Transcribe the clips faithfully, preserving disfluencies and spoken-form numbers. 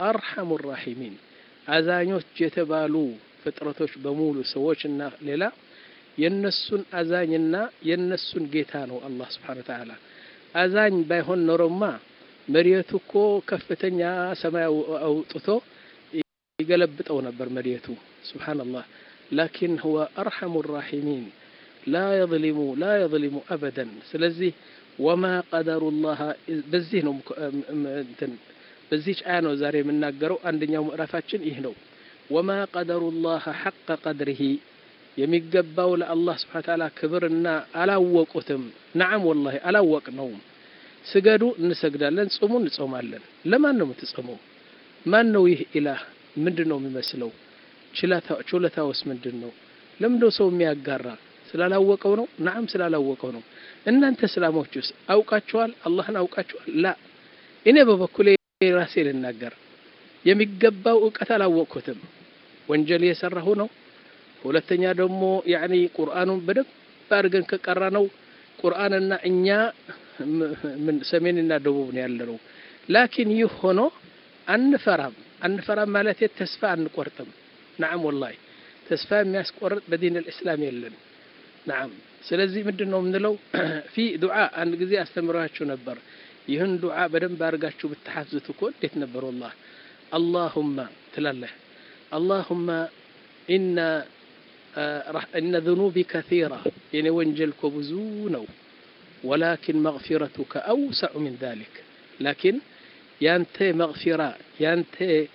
አርሐሙ ራሒሚን አዛኞች የተባሉ ፍጥረቶች በሙሉ ሰዎችና ሌላ የነሱን አዛኝና የነሱን ጌታ ነው አላህ Subhanahu Wa Ta'ala አዛኝ ባይሆን ኖሮማ መሪየቱ እኮ ከፍተኛ ሰማይ አውጥቶ ይገለብጠው ነበር መሪየቱ ሱብሃንአላህ لكن هو أرحم الراحمين لا يظلم لا يظلم أبدا ስለዚህ وما قدر الله በዚህ ነው እንትን በዚህ አያኖ ዛሬ የምናገረው አንደኛው ምዕራፋችን ይህ ነው وما قدر الله حق قدره የሚገባው ለአላህ Subhanahu Wa Ta'ala ክብርና አላወቁትም نعم والله አላወቅነው ስገዱ እንሰግዳለን ጾሙ እንጾማለን ለማን ነው የምትጾመው ማን ነው ይህ ኢላህ ምንድነው የሚመስለው ችላታ ችሎታውስ ምንድነው ለምንድነው ሰው የሚያጋራ ስላላወቀው ነው نعم ስላላወቀው ነው እናንተ እስላሞችስ አውቃችኋል አላህን አውቃችኋል ላ እኔ በበኩሌ ራሴ ልናገር የሚገባው ዕውቀት አላወቅኩትም ወንጀል የሰራሁ ነው ሁለተኛ ደግሞ ያኒ ቁርአኑን በደብ አድርገን ከቀራ ነው ቁርአንና እኛ ምን ሰሜንና ደቡብ ነው ያለነው لكن ይህ ሆኖ አንፈራም አንፈራም ማለት ተስፋ አንቆርጥም نعم والله ተስፋ የሚያስቆርጥ በዲን الاسلام የለም نعم ስለዚህ ምንድነው ምንለው في دعاء አንድ ጊዜ አስተምራችሁ ነበር ይህን ዱዓ በደንብ አድርጋችሁ ብትሐፍዙት እኮ እንዴት ነበር والله اللهم ትላለህ اللهم ان ان ذنوبي كثيره يعني ወንጀልኩ ብዙ ነው ولكن مغفرتك اوسع من ذلك لكن ያንተ مغفرة ያንተ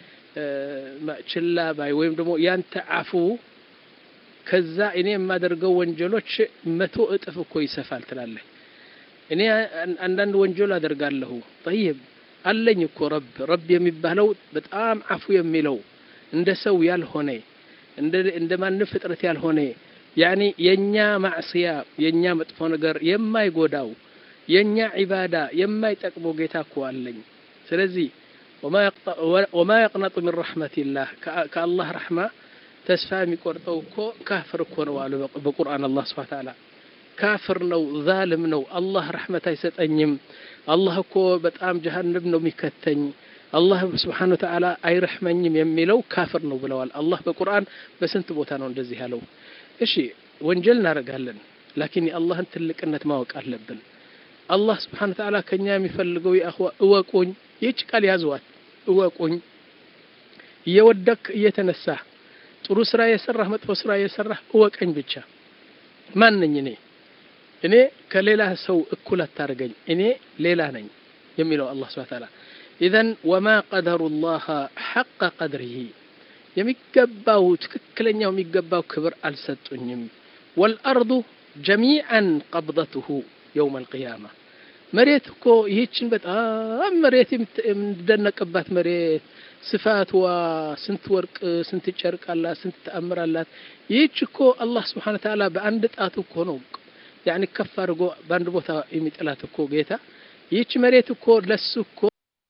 ችላ ባይ ወይም ደግሞ ያንተ አፉ ከዛ እኔ የማደርገው ወንጀሎች መቶ እጥፍ እኮ ይሰፋል ትላለህ እኔ አንዳንድ ወንጀል አደርጋለሁ طيب አለኝ እኮ ረብ ረብ የሚባለው በጣም አፉ የሚለው እንደ ሰው ያልሆነ እንደ እንደ ማን ፍጥረት ያልሆነ ያኒ የኛ ማዕሲያ የኛ መጥፎ ነገር የማይጎዳው የኛ ዒባዳ የማይጠቅመው ጌታ እኮ አለኝ ስለዚህ وما يقطع وما يقنط من رحمه الله كالله رحمه ተስፋ የሚቆርጠው እኮ ካፍር እኮ ነው አለ በቁርአን አላህ Subhanahu Wa Ta'ala ካፍር ነው ዛልም ነው አላህ ረህመት አይሰጠኝም አላህ እኮ በጣም ጀሃነም ነው የሚከተኝ አላህ Subhanahu Wa Ta'ala አይረህመኝም የሚለው ካፍር ነው ብለዋል አላህ በቁርአን በስንት ቦታ ነው እንደዚህ ያለው እሺ ወንጀል እናረጋለን لكن የአላህን ትልቅነት ማወቅ አለብን አላህ Subhanahu Wa Ta'ala ከኛ የሚፈልገው ያخوا እወቁኝ ይች ቃል ያዙዋት እወቁኝ እየወደክ እየተነሳ ጥሩ ስራ የሰራህ መጥፎ ስራ የሰራህ እወቀኝ ብቻ ማን ነኝ እኔ እኔ ከሌላ ሰው እኩል አታርገኝ እኔ ሌላ ነኝ የሚለው አላህ Subhanahu Wa Ta'ala اذا وما قدر الله حق قدره የሚገባው ትክክለኛው የሚገባው ክብር አልሰጡኝም والارض جميعا قبضته يوم القيامه መሬት እኮ ይህችን በጣም መሬት የምትደነቅባት መሬት ስፋትዋ ስንት ወርቅ ስንት ጨርቅ አላት ስንት ተአምር አላት ይህች እኮ አላህ Subhanahu Wa Ta'ala በአንድ ጣቱ እኮ ነው ያኒ ከፍ አድርጎ በአንድ ቦታ የሚጥላት እኮ ጌታ ይህች መሬት እኮ ለሱ እኮ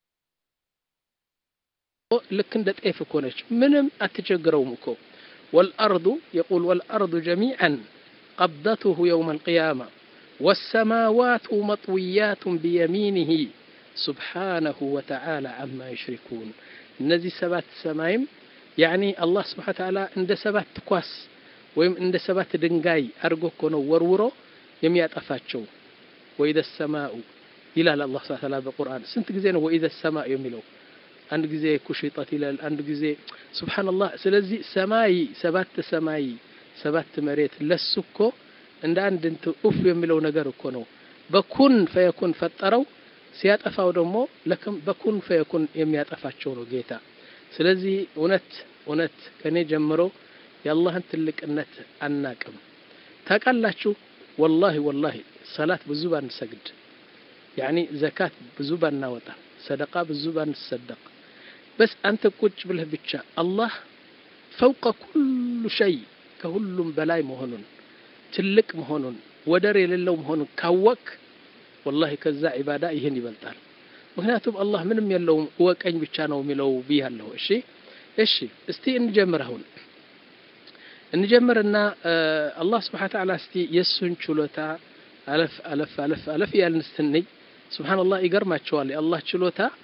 ልክ እንደ ጤፍ እኮ ነች ምንም አትቸግረውም እኮ والارض يقول والارض جميعا قبضته يوم القيامه والسماوات مطويات بيمينه سبحانه وتعالى عما يشركون እነዚህ ሰባት ሰማይም ያኒ አላህ Subhanahu Wa Ta'ala እንደ ሰባት ኳስ ወይም እንደ ሰባት ድንጋይ አርጎ እኮ ነው ወርውሮ የሚያጠፋቸው ወይደ ሰማኡ ይላል አላህ Subhanahu Wa Ta'ala በቁርአን ስንት ጊዜ ነው ወይደ ሰማኡ የሚለው አንድ ጊዜ ኩሽጣት ይላል አንድ ጊዜ ሱብሃንአላህ ስለዚህ ሰማይ ሰባት ሰማይ ሰባት መሬት ለሱኮ እንደ አንድ እንት ኡፍ የሚለው ነገር እኮ ነው በኩን ፈየኩን ፈጠረው ሲያጠፋው ደግሞ ለከም በኩን ፈየኩን የሚያጠፋቸው ነው ጌታ ስለዚህ እውነት እውነት ከኔ ጀምሮ የአላህን ትልቅነት አናቅም ታቃላችሁ والله والله ሰላት ብዙ ባንሰግድ يعني ዘካት ብዙ ባናወጣ ሰደቃ ብዙ ባንሰደቅ بس አንተ ቁጭ ብለህ ብቻ አላህ فوق كل شيء ከሁሉም በላይ መሆኑን ትልቅ መሆኑን ወደር የሌለው መሆኑን ካወቅ والله ከዛ ዒባዳ ይሄን ይበልጣል ምክንያቱም አላህ ምንም የለውም ወቀኝ ብቻ ነው የሚለው ቢያለው እሺ እሺ እስቲ እንጀምር አሁን እንጀምርና አላህ Subhanahu Wa Ta'ala እስቲ የሱን ችሎታ አለፍ አለፍ አለፍ አለፍ ያልንስተንይ ሱብሃንአላህ ይገርማቸዋል የአላህ ችሎታ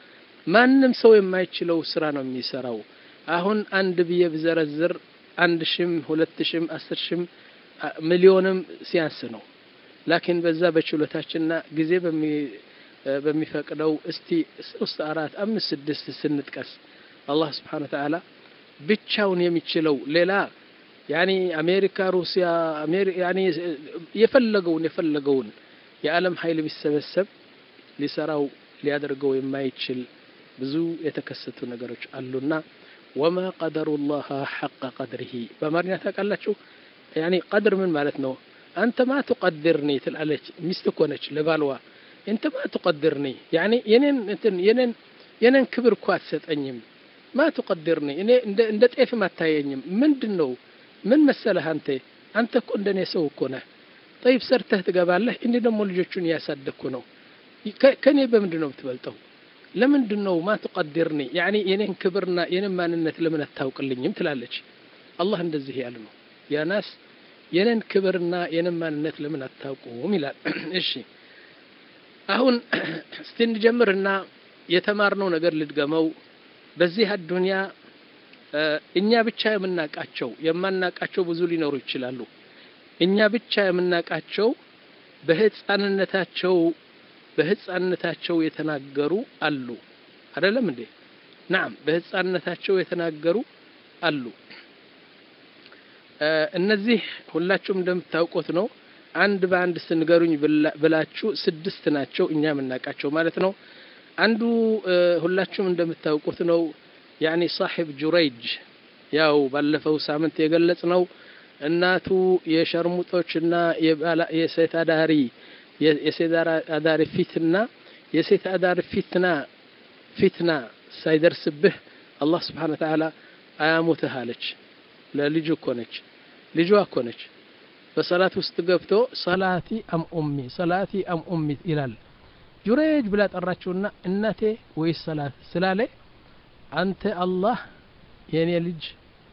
ማንም ሰው የማይችለው ስራ ነው የሚሰራው አሁን አንድ ብዬ ብዘረዝር አንድ ሺም ሁለት ሺም አስር ሺም ሚሊዮንም ሲያንስ ነው ላኪን በዛ በችሎታችንና ጊዜ በሚ በሚፈቅደው እስቲ ሶስት አራት አምስት ስድስት ስንጥቀስ አላህ Subhanahu Wa Ta'ala ብቻውን የሚችለው ሌላ يعني አሜሪካ ሩሲያ አሜሪካ يعني የፈለገውን የፈለገውን የዓለም ኃይል ቢሰበሰብ ሊሰራው ሊያደርገው የማይችል ብዙ የተከሰቱ ነገሮች አሉና وما قدر الله حق قدره በማርኛ ታውቃላችሁ يعني قدر ምን ማለት ነው አንተ ما تقدرني ትላለች ሚስት እኮ ነች ለባልዋ انت ما تقدرني يعني የኔን እንትን የኔን የኔን ክብር እኮ አትሰጠኝም ما تقدرني እኔ እንደ እንደ ጤፍ ማታየኝም ምንድነው ምን መሰለህ አንተ አንተ እኮ እንደኔ ሰው እኮ ነህ طيب ሰርተህ ትገባለህ እንዴ ደሞ ልጆቹን ያሳደኩ ነው ከኔ በምንድነው የምትበልጠው ለምንድነው ما تقدرني يعني የኔን ክብርና የኔን ማንነት ለምን አታውቅልኝም ትላለች አላህ እንደዚህ ያለ ነው ያ ናስ የኔን ክብርና የኔን ማንነት ለምን አታውቁም ይላል እሺ አሁን ስትንጀምርና የተማርነው ነገር ልድገመው በዚህ አዱንያ እኛ ብቻ የምናቃቸው የማናቃቸው ብዙ ሊኖሩ ይችላሉ እኛ ብቻ የምናቃቸው በህፃንነታቸው በህፃንነታቸው የተናገሩ አሉ አይደለም እንዴ نعم በህፃንነታቸው የተናገሩ አሉ እነዚህ ሁላችሁም እንደምታውቁት ነው አንድ በአንድ ስንገሩኝ ብላችሁ ስድስት ናቸው እኛ የምናቃቸው ማለት ነው አንዱ ሁላችሁም እንደምታውቁት ነው يعني صاحب جريج ያው ባለፈው ሳምንት የገለጽነው እናቱ የሸርሙጦችና የሴት አዳሪ የሴት አዳሪ ፊትና የሴት አዳሪ ፊትና ፊትና ሳይደርስብህ አላህ Subhanahu Wa Ta'ala አያሙትህ አለች ለልጁ እኮ ነች ልጇ እኮ ነች በሰላት ውስጥ ገብቶ ሰላቲ አም ኡሚ ሰላቲ አም ኡሚ ይላል ጁረይጅ ብላ ጠራችውና እናቴ ወይ ሰላት ስላለ አንተ አላህ የኔ ልጅ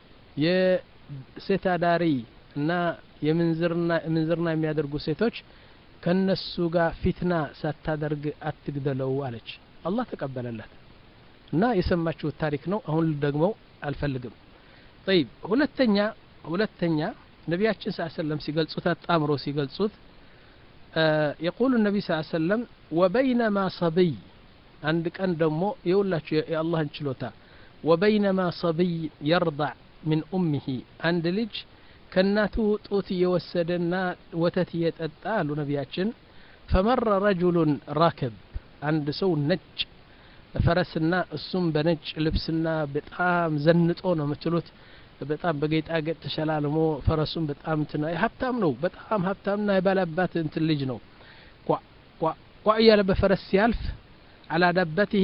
የሴት አዳሪ እና የምንዝርና ምንዝርና የሚያደርጉ ሴቶች ከነሱ ጋር ፊትና ሳታደርግ አትግደለው አለች አላህ ተቀበለላት እና የሰማችው ታሪክ ነው አሁን ደግሞ አልፈልግም طيب ሁለተኛ ሁለተኛ ነብያችን ሰለላሁ ዐለይሂ ወሰለም ሲገልጹት አጣምሮ ሲገልጹት يقول النبي صلى الله عليه وسلم وبينما صبي عند كان دمو يقوللاችሁ የአላህን ችሎታ وبينما صبي يرضع من امه عند ልጅ ከናቱ ጡት እየወሰደና ወተት እየጠጣ አሉ ነብያችን فمر رجل راكب عند ሰው ነጭ ፈረስና እሱም በነጭ ልብስና በጣም ዘንጦ ነው የምትሉት በጣም በጌጣጌጥ ተሸላልሞ ፈረሱም በጣም እንትና ሀብታም ነው በጣም ሀብታምና የባለባት እንትን ልጅ ነው ቋ ቋ ቋ ያለ በፈረስ ሲያልፍ على دبته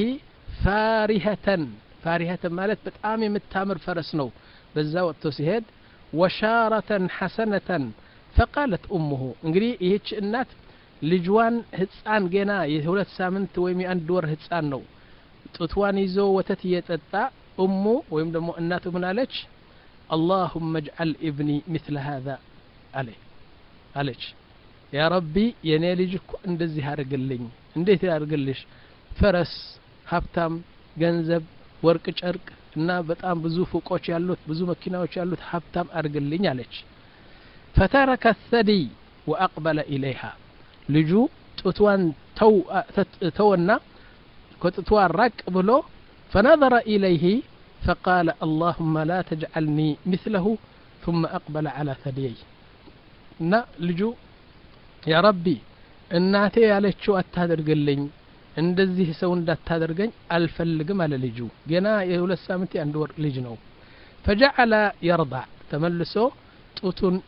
فارهة فارهة ማለት በጣም የምታምር ፈረስ ነው በዛ ወጥቶ ሲሄድ وشارة حسنة فقالت امه እንግዲህ ይህች እናት ልጅዋን ህፃን ገና የሁለት ሳምንት ወይም የአንድ ወር ህፃን ነው ጡትዋን ይዞ ወተት እየጠጣ እሙ ወይም ደግሞ እናቱ ምን አለች اللهم اجعل ابني مثل هذا عليه አለች ያ ረቢ የኔ ልጅ እኮ እንደዚህ አድርግልኝ እንዴት ያድርግልሽ ፈረስ ሀብታም ገንዘብ ወርቅ ጨርቅ እና በጣም ብዙ ፎቆች ያሉት ብዙ መኪናዎች ያሉት ሀብታም አድርግልኝ አለች فترك الثدي واقبل اليها ልጁ ጡትዋን ተው ተውና ከጡትዋ ራቅ ብሎ فنظر اليه فقال اللهم لا تجعلني مثله ثم اقبل على ثديي نا ልጁ يا ربي እናቴ ያለችው አታደርግልኝ እንደዚህ ሰው እንዳታደርገኝ አልፈልግም አለ ልጁ ገና የሁለት ሳምንት አንድ ወር ልጅ ነው فجعل يرضع ተመልሶ ጡቱን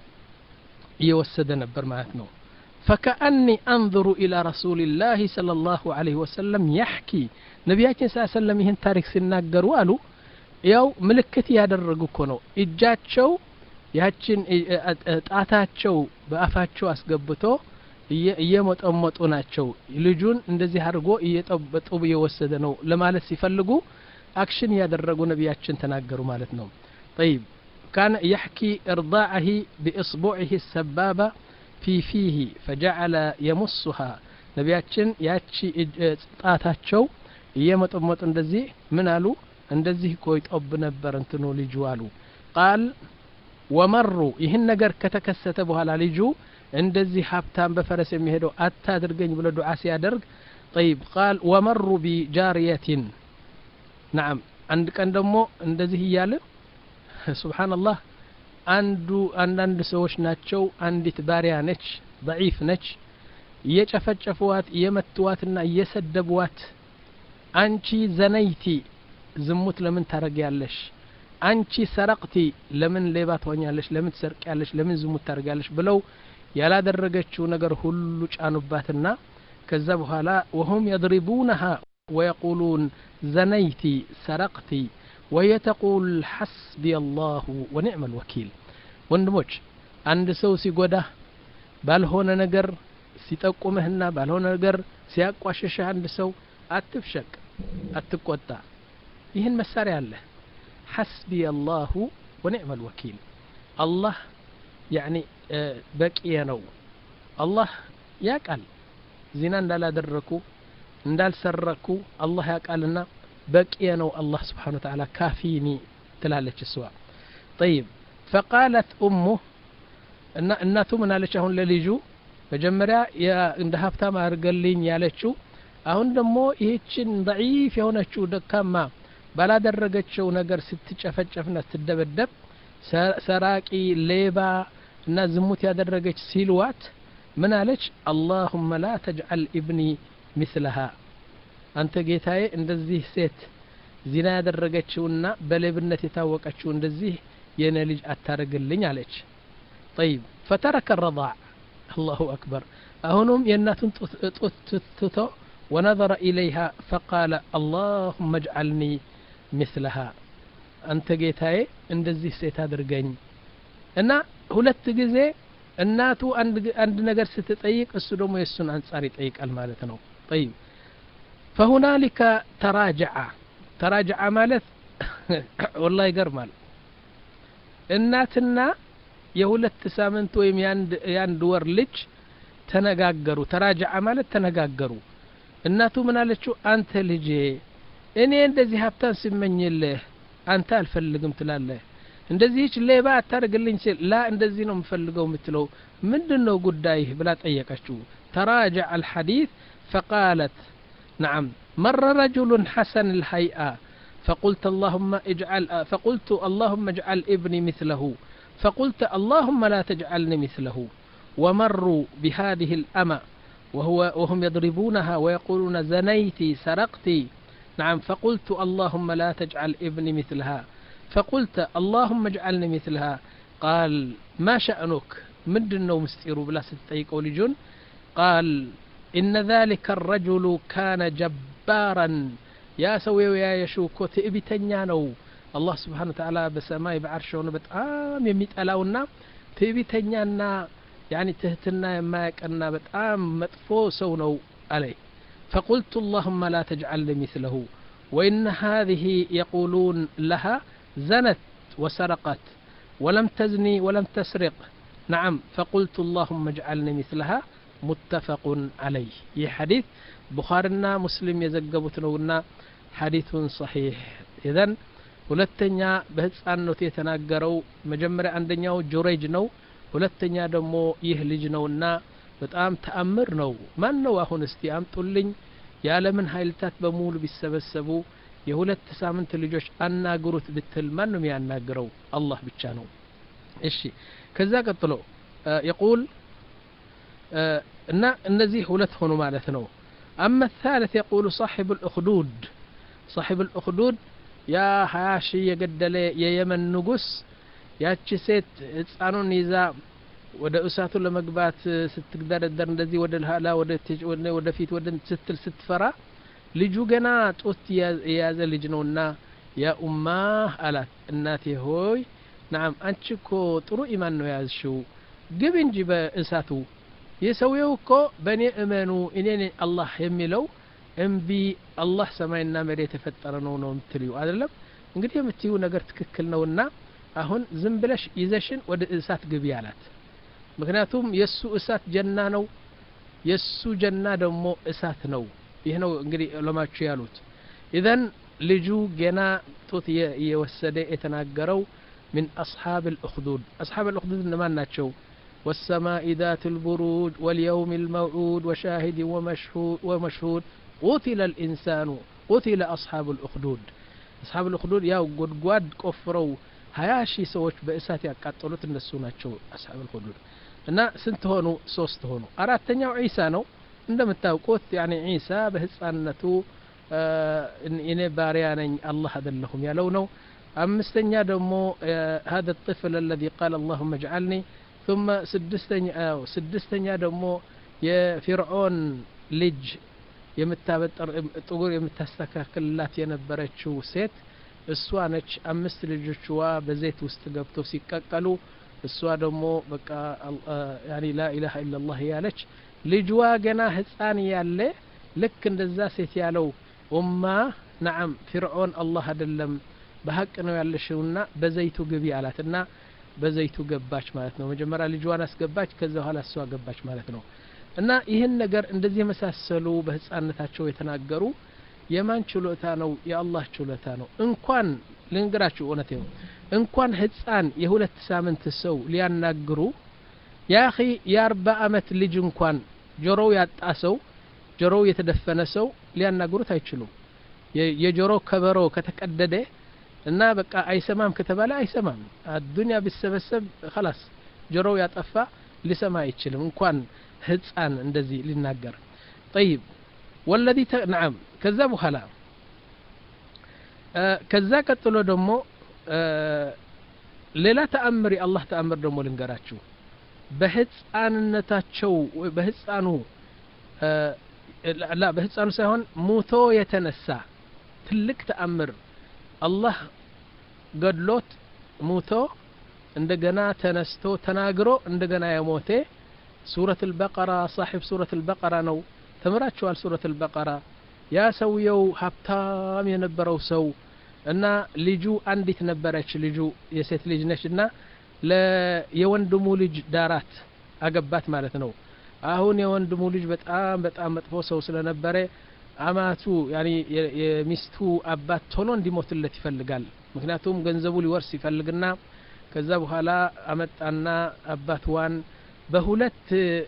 እየወሰደ ነበር ማለት ነው فكأني انظر الى رسول الله صلى الله عليه وسلم يحكي ነብያችን ሰለላሁ ዐለይሂ ወሰለም ይህን ታሪክ ሲናገሩ አሉ ያው ምልክት ያደረጉ እኮ ነው እጃቸው ያችን ጣታቸው በአፋቸው አስገብቶ እየመጠመጡ ናቸው ልጁን እንደዚህ አድርጎ እየጠበጡ እየወሰደ ነው ለማለት ሲፈልጉ አክሽን ያደረጉ ነብያችን ተናገሩ ማለት ነው طيب كان يحكي ارضاعه باصبعه السبابه في فيه فجعل يمصها ነብያችን ያቺ ጣታቸው እየመጠመጡ እንደዚህ ምን አሉ እንደዚህ ቆይጦብ ነበር እንትኑ ልጁ አሉ قال ومروا ይህን ነገር ከተከሰተ በኋላ ልጁ እንደዚህ ሀብታም በፈረስ የሚሄደው አታድርገኝ ብሎ ዱዓ ሲያደርግ طيب قال ومروا بجارية نعم አንድ ቀን ደግሞ እንደዚህ ይያለ سبحان الله አንዱ አንዳንድ ሰዎች ናቸው አንዲት ባሪያ ነች ضعيف ነች እየጨፈጨፉዋት እየመቱዋትና እየሰደቡዋት አንቺ ዘነይቲ ዝሙት ለምን ታረጋለሽ አንቺ ሰረቅቲ ለምን ሌባ ትሆኛለሽ ለምን ትሰርቂያለሽ ለምን ዝሙት ታረጋለሽ ብለው ያላደረገችው ነገር ሁሉ ጫኑባትና ከዛ በኋላ وهم يضربونها ويقولون زنيتي سرقتي ويتقول حسبي الله ونعم الوكيل ወንድሞች አንድ ሰው ሲጎዳ ባልሆነ ነገር ሲጠቁምህና ባልሆነ ነገር ሲያቋሽሽህ አንድ ሰው አትፍሸቅ አትቆጣ ይህን መሳሪያ አለ حسبي الله ونعم الوكيل الله يعني በቂየ ነው الله ያቃል ዚና እንዳላደረኩ እንዳልሰረኩ الله ያቃልና በቂየ ነው الله سبحانه وتعالى كافيني ትላለች እሷ طيب فقالت امه እና እናቱ ምን አለች አሁን ለልጁ መጀመሪያ እንደ ሀብታም አርገልኝ ያለችው አሁን ደግሞ ይህችን ضعيف የሆነችው ደካማ ባላደረገችው ነገር ስትጨፈጨፍና ስትደበደብ ሰራቂ ሌባ እና ዝሙት ያደረገች ሲልዋት ምን አለች اللهم لا تجعل ابني مثلها አንተ ጌታዬ እንደዚህ ሴት ዚና ያደረገችውና በሌብነት የታወቀችው እንደዚህ የኔ ልጅ አታረግልኝ አለች طيب فترك الرضاع الله أكبر أهنم يناتن تتتو ونظر إليها فقال اللهم اجعلني مثلها أنت جيتاي እንደዚህ ሴት አድርገኝ እና ሁለት ጊዜ እናቱ አንድ አንድ ነገር ስትጠይቅ እሱ ደግሞ የሱን አንጻር ይጠይቃል ማለት ነው طيب فهنالك تراجع تراجع ማለት والله ይገርማል እናትና የሁለት ሳምንት ወይም ያንድ ያንድ ወር ልጅ ተነጋገሩ ተራጃዓ ማለት ተነጋገሩ እናቱ ምን አለችው አንተ ልጄ እኔ እንደዚህ ሀብታም ሲመኝልህ አንተ አልፈልግም ትላለህ እንደዚህች ሌባ አታርግልኝ ሲል ላ እንደዚህ ነው የምፈልገው የምትለው ምንድነው ጉዳይ ብላ ጠየቀችው تراجع الحديث فقالت نعم مر رجل حسن الهيئة فقلت اللهم اجعل فقلت اللهم اجعل ابني مثله فقلت اللهم لا تجعلني مثله ومروا بهذه الأمة وهو وهم يضربونها ويقولون زنيتي سرقتي نعم فقلت اللهم لا تجعل ابني مثلها فقلت اللهم اجعلني مثلها قال ما شأنك مدنو مستيرو بلا ستيقوا لجن قال إن ذلك الرجل كان جبارا يا سوي ويا يشوكو تئبتنيانو الله سبحانه وتعالى بسماء بعرشه بتام يميتلاونا تئبتنيانا يعني تهتنا ما يكنا بتام مطفو سونو عليه فقلت اللهم لا تجعل مثله وإن هذه يقولون لها زنت وسرقت ولم تزني ولم تسرق نعم فقلت اللهم اجعلني مثلها متفق عليه ይህ حديث ቡኻሪና ሙስሊም የዘገቡት ነውና حديث صحيح اذن ሁለተኛ በህፃንነቱ የተናገረው መጀመሪያ አንደኛው ጁረይጅ ነው ሁለተኛ ደግሞ ይህ ልጅ ነውና በጣም ተአምር ነው ማን ነው አሁን እስቲ አምጡልኝ ያለምን ኃይልታት በሙሉ ቢሰበሰቡ የሁለት ሳምንት ልጆች አናግሩት ብትል ማን ነው የሚያናግረው አላህ ብቻ ነው እሺ ከዛ ቀጥሎ يقول እና እነዚህ ሁለት ሆኑ ማለት ነው اما الثالث يقول صاحب الاخدود صاحب الاخدود ያ ሃያሺ የገደለ የየመን ንጉስ ያቺ ሴት ህፃኑን ይዛ ወደ እሳቱ ለመግባት ስትግደረደር እንደዚህ ወደ ኋላ ወደ ወደ ፊት ወደ ስትል ስትፈራ ልጁ ገና ጦት የያዘ ልጅ ነውና ያ ኡማ አላት እናቴ ሆይ نعم አንቺ እኮ ጥሩ ኢማን ነው ያዝሽው ግብ እንጂ በእሳቱ የሰውየው እኮ በኔ እመኑ እኔ አላህ የሚለው እንቢ አላህ ሰማይና መሬት የፈጠረ ነው ነው የምትልዩ አይደለም እንግዲህ የምትዩ ነገር ትክክል ነውና አሁን ዝም ብለሽ ይዘሽን ወደ እሳት ግቢ አላት ምክንያቱም የሱ እሳት ጀና ነው የሱ ጀና ደግሞ እሳት ነው ይሄ ነው እንግዲህ ዑለማችሁ ያሉት إذن لجو جنا توت يوسد يتناجروا من أصحاب الأخدود. أصحاب الأخدود إنما ناتشو والسماء ذات البروج واليوم الموعود وشاهد ومشهود ومشهود قتل الإنسان قتل أصحاب الأخدود. أصحاب الأخدود يا قد قد كفروا هياشي سوش بإسات يقتلوا النسو ناتشو أصحاب الأخدود. እና ስንት ሆኑ ሶስት ሆኑ አራተኛው ዒሳ ነው እንደምታውቁት يعني ዒሳ በህፃንነቱ እኔ ባሪያ ነኝ አላህ አይደለሁም ያለው ነው አምስተኛ ደግሞ هذا الطفل الذي قال اللهم اجعلني ثم ስድስተኛ ስድስተኛ ደግሞ የፊርዖን ልጅ የምታበጠር ጥጉር የምታስተካክልላት የነበረችው ሴት እሷ ነች አምስት ልጆችዋ በዘይት ውስጥ ገብተው ሲቀቀሉ እሷ ደግሞ በቃ ያኒ ላ ኢላሃ ኢላላህ ያለች ልጅዋ ገና ህፃን ያለ ልክ እንደዛ ሴት ያለው ኡማ ነዓም ፍርዖን አላህ አይደለም በሐቅ ነው ያለሽውና በዘይቱ ግቢ አላትና በዘይቱ ገባች ማለት ነው መጀመሪያ ልጅዋን አስገባች ከዛ በኋላ እሷ ገባች ማለት ነው እና ይሄን ነገር እንደዚህ መሳሰሉ በህፃንነታቸው የተናገሩ የማን ችሎታ ነው የአላህ ችሎታ ነው እንኳን ልንገራችሁ እውነት ነው እንኳን ህፃን የሁለት ሳምንት ሰው ሊያናግሩ ያኺ የአርባ አመት ልጅ እንኳን ጆሮው ያጣ ሰው ጆሮው የተደፈነ ሰው ሊያናግሩት አይችሉም የጆሮ ከበሮ ከተቀደደ እና በቃ አይሰማም ከተባለ አይሰማም አዱንያ ቢሰበሰብ خلاص ጆሮው ያጠፋ ሊሰማ አይችልም እንኳን ህፃን እንደዚህ ሊናገር طيب والذي ت... نعم كذا بخلا آه كذا قتلوا دمو آه ሌላ ተአምር የአላህ ተአምር ደግሞ ልንገራችሁ በህፃንነታቸው በህፃኑ ላ በህፃኑ ሳይሆን ሞቶ የተነሳ ትልቅ ተአምር አላህ ገድሎት ሞቶ እንደገና ተነስቶ ተናግሮ እንደገና የሞተ ሱረቱ አልበቀራ صاحب ሱረቱ አልበቀራ ነው ተመራችኋል ሱረቱ አልበቀራ ያ ሰውየው ሀብታም የነበረው ሰው እና ልጁ አንዲት ነበረች ልጁ የሴት ልጅ ነችና ለየወንድሙ ልጅ ዳራት አገባት ማለት ነው አሁን የወንድሙ ልጅ በጣም በጣም መጥፎ ሰው ስለነበረ አማቱ ያኒ የሚስቱ አባት ቶሎ እንዲሞትለት ይፈልጋል ምክንያቱም ገንዘቡ ሊወርስ ይፈልግና ከዛ በኋላ አመጣና አባትዋን በሁለት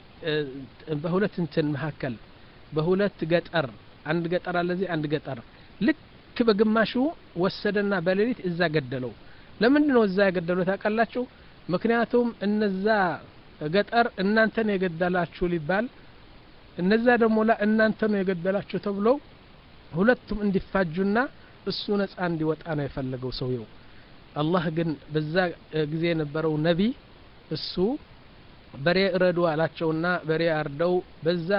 በሁለት እንትን መሐከል በሁለት ገጠር አንድ ገጠር አለዚህ አንድ ገጠር ልክ በግማሹ ወሰደና በሌሊት እዛ ገደለው ለምን ነው እዛ ያገደለው ታውቃላችሁ ምክንያቱም እነዛ ገጠር እናንተ ነው የገደላችሁ ሊባል እነዛ ደግሞ ላ እናንተ ነው የገደላችሁ ተብሎ ሁለቱም እንዲፋጁና እሱ ነፃ እንዲወጣ ነው የፈለገው ሰውየው አላህ ግን በዛ ጊዜ የነበረው ነቢ እሱ በሬ ረዱ አላቸውና በሬ አርደው በዛ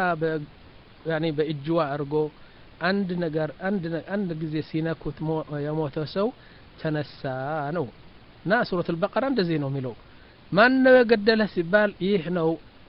ያኒ በእጅዋ አርጎ አንድ ነገር አንድ አንድ ጊዜ ሲነኩት የሞተ ሰው ተነሳ ነው እና ሱረቱ አልበቀራ እንደዚህ ነው የሚለው ማን ነው የገደለ ሲባል ይህ ነው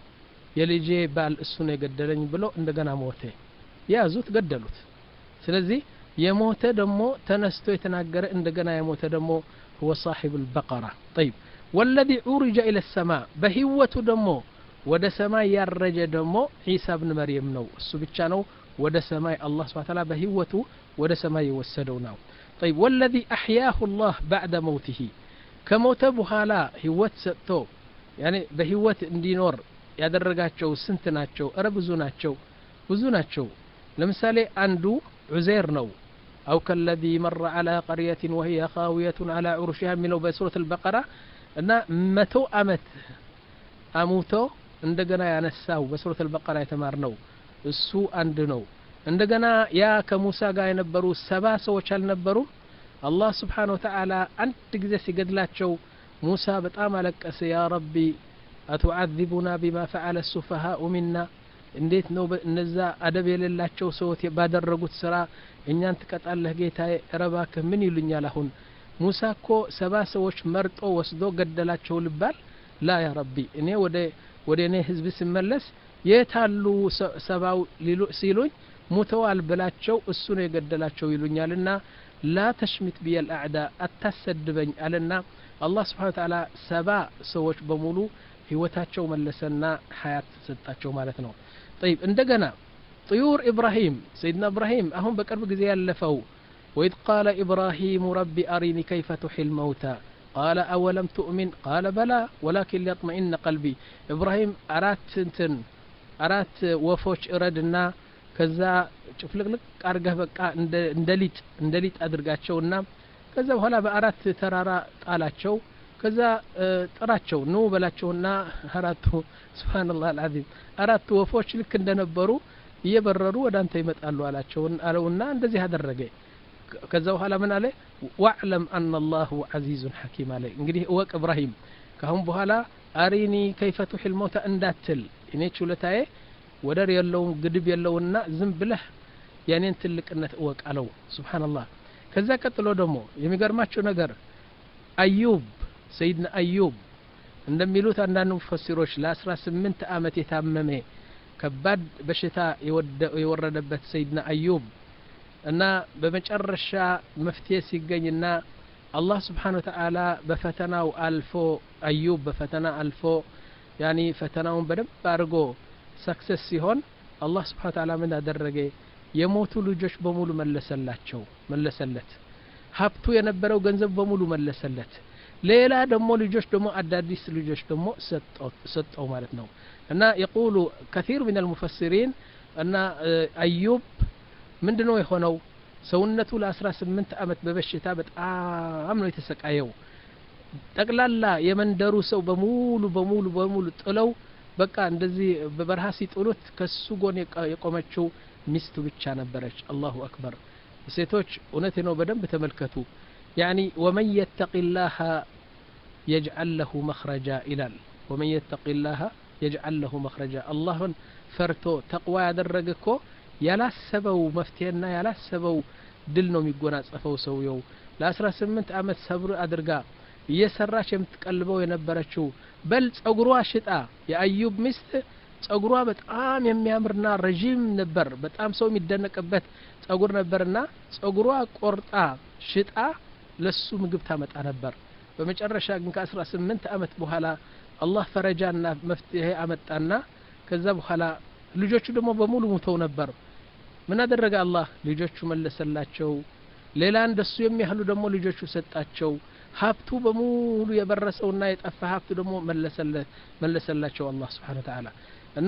የልጄ ባል እሱ ነው የገደለኝ ብሎ እንደገና ሞተ ያዙት ገደሉት ስለዚህ የሞተ ደግሞ ተነስቶ የተናገረ እንደገና የሞተ ደግሞ هو صاحب البقرة طيب والذي عرج الى السماء በህይወቱ ደግሞ ወደ ሰማይ ያረጀ ደግሞ ዒሳ ኢብኑ መርየም ነው እሱ ብቻ ነው ወደ ሰማይ አላህ Subhanahu Ta'ala በህይወቱ ወደ ሰማይ የወሰደው ነው طيب والذي احياه الله بعد موته ከሞተ በኋላ ህይወት ሰጥቶ يعني በህይወት እንዲኖር ያደረጋቸው ስንት ናቸው ኧረ ብዙ ናቸው ብዙ ናቸው ለምሳሌ አንዱ ዑዘይር ነው أو كالذي مر على قرية وهي خاوية على عروشها من بسورة البقرة أن متو أمت أموتو عندنا ينساو بسورة البقرة يتمارنو السوء عندنو عندنا يا كموسى قا ينبرو سبا سوچ نبرو الله سبحانه وتعالى أنت جزء قدلاتشو موسى بتأم لك يا ربي أتعذبنا بما فعل السفهاء منا እንዴት ነው እነዛ አደብ የሌላቸው ሰዎች ባደረጉት ስራ እኛን ተቀጣለህ ጌታዬ ረባከ ምን ይሉኛል አሁን ሙሳ እኮ ሰባ ሰዎች መርጦ ወስዶ ገደላቸው ልባል ላ ያ ረቢ እኔ ወደ ወደ እኔ ህዝብ ሲመለስ የታሉ ሰባው ሲሉኝ ሙተዋል ብላቸው እሱ ነው የገደላቸው ይሉኛልና ላ ተሽሚት ቢል አዕዳ አታሰድበኝ አለና አላህ Subhanahu Ta'ala ሰባ ሰዎች በሙሉ ህይወታቸው መለሰና ሐያት ሰጣቸው ማለት ነው طيب እንደገና طيور ابراهيم سيدنا ابراهيم አሁን በቅርብ ጊዜ ያለፈው وإذ قال إبراهيم رب أرني كيف تحيي الموتى قال أولم تؤمن قال بلى ولكن ليطمئن قلبي إبراهيم أرات سنتن أرات وفوش إردنا كذا ጭፍልቅልቅ አርገህ በቃ እንደ እንደሊጥ እንደሊጥ አድርጋቸውና ከዛ በኋላ በአራት ተራራ ጣላቸው ከዛ ጥራቸው ነው በላቸውና አራቱ ሱብሃንአላህ አልዓዚም አራቱ ወፎች ልክ እንደነበሩ እየበረሩ ወዳንተ ይመጣሉ አላቸው አለውና እንደዚህ አደረገ ከዛ በኋላ ምን አለ ወዕለም አን አላሁ ዐዚዙን ሐኪም አለ እንግዲህ ወቅ ኢብራሂም ካሁን በኋላ አሪኒ ከይፈ ቱሂል ሞታ እንዳትል እኔ ችሎታዬ ወደር የለውም ግድብ የለውና ዝም ብለህ ያኔን ትልቅነት ወቅ አለው ሱብሃንአላህ ከዛ ቀጥሎ ደግሞ የሚገርማቸው ነገር አዩብ ሰይድና አዩብ እንደሚሉት አንዳንድ ሙፈሲሮች ለ18 አመት የታመመ ከባድ በሽታ የወረደበት ሰይድና አዩብ እና በመጨረሻ መፍትሄ ሲገኝና አላህ Subhanahu Wa Ta'ala በፈተናው አልፎ አዩብ በፈተና አልፎ ያኒ ፈተናውን በደንብ አድርጎ ሰክሰስ ሲሆን አላህ Subhanahu Wa Ta'ala ምን አደረገ የሞቱ ልጆች በሙሉ መለሰላቸው መለሰለት ሀብቱ የነበረው ገንዘብ በሙሉ መለሰለት ሌላ ደግሞ ልጆች ደግሞ አዳዲስ ልጆች ደግሞ ሰጠው ሰጠው ማለት ነው እና يقول كثير من المفسرين ان ايوب ምንድነው የሆነው ሰውነቱ ለ18 አመት በበሽታ በጣም ነው የተሰቃየው ጠቅላላ የመንደሩ ሰው በሙሉ በሙሉ በሙሉ ጥለው በቃ እንደዚህ በበረሃ ሲጥሉት ከሱ ጎን የቆመችው ሚስቱ ብቻ ነበረች አላሁ አክበር ሴቶች እውነት ነው በደንብ ተመልከቱ يعني ومن يتق الله يجعل له مخرجا إلال ومن يتق الله يجعل له مخرجا الله فرتو تقوى ያደረገኮ ያላሰበው መፍትሄና ያላሰበው ድል ነው የሚጎናጸፈው ሰውየው ለ18 አመት ሰብር አድርጋ እየሰራች የምትቀልበው የነበረችው በል ጸጉሯ ሽጣ የአዩብ ሚስት ጸጉሯ በጣም የሚያምርና ረጅም ነበር በጣም ሰው የሚደነቅበት ጸጉር ነበርና ጸጉሯ ቆርጣ ሽጣ ለሱ ምግብ ታመጣ ነበር በመጨረሻ ግን ከ18 አመት በኋላ አላህ ፈረጃና መፍትሄ አመጣና ከዛ በኋላ ልጆቹ ደግሞ በሙሉ ሞተው ነበር ምን አደረገ አላህ ልጆቹ መለሰላቸው ሌላ እንደሱ የሚያህሉ ደግሞ ልጆቹ ሰጣቸው ሀብቱ በሙሉ የበረሰውና የጠፋ ሀብቱ ደግሞ መለሰለ መለሰላቸው አላህ Subhanahu Wa Ta'ala እና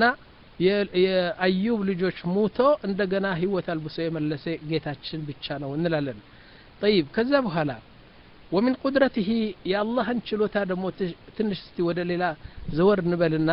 የአዩብ ልጆች ሞቶ እንደገና ህይወት አልብሶ የመለሰ ጌታችን ብቻ ነው እንላለን طيب ከዛ በኋላ ومن قدرته يا الله እንችሎታ ደግሞ ትንሽ እስቲ ወደ ሌላ ዘወር እንበልና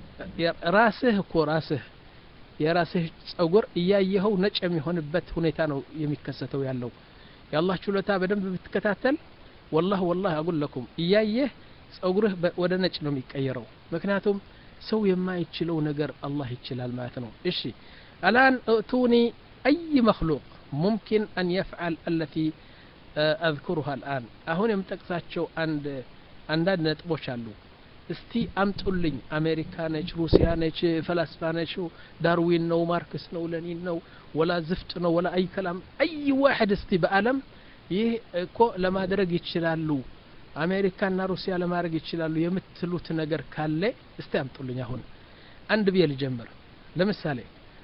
ራስህ እኮ ራስህ የራስህ ጸጉር እያየኸው ነጭ የሚሆንበት ሁኔታ ነው የሚከሰተው ያለው ያላህ ችሎታ በደንብ ብትከታተል والله والله اقول لكم እያየህ ጸጉርህ ወደ ነጭ ነው የሚቀየረው ምክንያቱም ሰው የማይችለው ነገር አላህ ይችላል ማለት ነው እሺ الان اتوني اي مخلوق ممكن ان يفعل التي اذكرها الان አሁን የምጠቅሳቸው አንድ አንዳንድ ነጥቦች አሉ እስቲ አምጡልኝ አሜሪካ ነች ሩሲያ ነች ፈላስፋ ነች ዳርዊን ነው ማርክስ ነው ለኒን ነው ወላ ዝፍጥ ነው ወላ አይ كلام اي واحد እስቲ በአለም ይህ እኮ ለማድረግ ይችላሉ አሜሪካና ሩሲያ ለማድረግ ይችላሉ የምትሉት ነገር ካለ እስቲ አምጡልኝ አሁን አንድ ቢል ልጀምር ለምሳሌ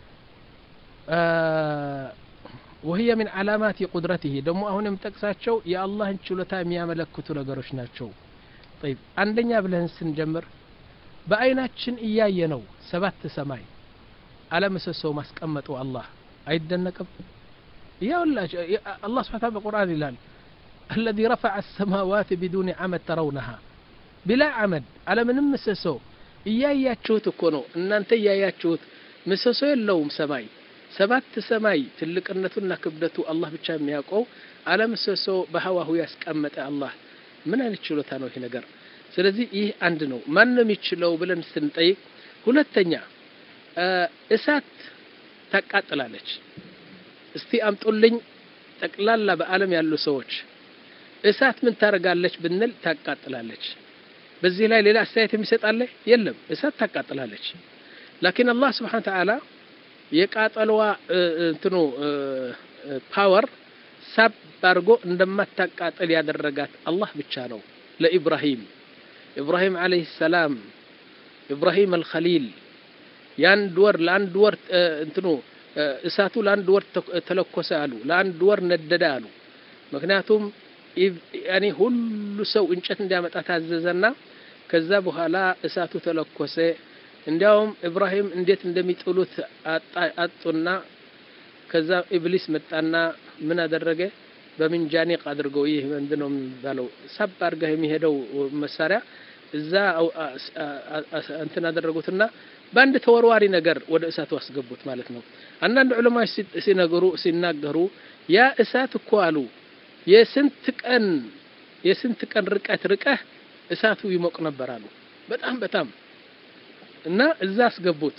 وهي من علامات قدرته ደሞ አሁን የምጠቅሳቸው የአላህን ችሎታ የሚያመለክቱ ነገሮች ናቸው طيب አንደኛ ብለን ስንጀምር በአይናችን እያየነው ሰባት ሰማይ አለመሰሰው ማስቀመጡ አላህ አይደነቅም ያውላህ አላህ Subhanahu Wa Ta'ala ይላል الذي رفع السماوات بدون عمد ترونها بلا عمد على ምንም ምሰሶ እያያችሁት እኮ ነው እናንተ እያያችሁት ምሰሶ የለውም ሰማይ ሰባት ሰማይ ትልቅነቱና ክብደቱ አላህ ብቻ የሚያውቀው አለምሰሶ በህዋሁ ያስቀመጠ አላህ ምን አይነት ችሎታ ነው ይሄ ነገር ስለዚህ ይህ አንድ ነው ማንንም ይችላል ብለን ስንጠይቅ ሁለተኛ እሳት ታቃጥላለች እስቲ አምጡልኝ ጠቅላላ በአለም ያሉ ሰዎች እሳት ምን ታረጋለች ብንል ታቃጥላለች በዚህ ላይ ሌላ አስተያየት የሚሰጣለ የለም እሳት ታቃጥላለች لكن الله سبحانه وتعالى የቃጠለዋ እንትኑ ፓወር ሳብ ባርጎ እንደማታቃጥል ያደረጋት አላህ ብቻ ነው ለኢብራሂም ኢብራሂም አለይሂ ሰላም ኢብራሂም አልኸሊል ያንድ ወር ላንድ ወር እንትኑ እሳቱ ለአንድ ወር ተለኮሰ አሉ ለአንድ ወር ነደደ አሉ ምክንያቱም ያኔ ሁሉ ሰው እንጨት እንዲያመጣ ታዘዘና ከዛ በኋላ እሳቱ ተለኮሰ እንዲያውም ኢብራሂም እንዴት እንደሚጥሉት አጡና ከዛ ኢብሊስ መጣና ምን አደረገ በመንጃኒቅ አድርገው ይሄ ምንድነው ባለው ሳብ አድርገው የሚሄደው መሳሪያ እዛ እንትን አደረጉትና ባንድ ተወርዋሪ ነገር ወደ እሳቱ አስገቡት ማለት ነው አንዳንድ ዑለማዎች ሲነገሩ ሲናገሩ ያ እሳት እኮ አሉ የስንት ቀን የስንት ቀን ርቀት ርቀህ እሳቱ ይሞቅ ነበር አሉ በጣም በጣም እና እዛ አስገቡት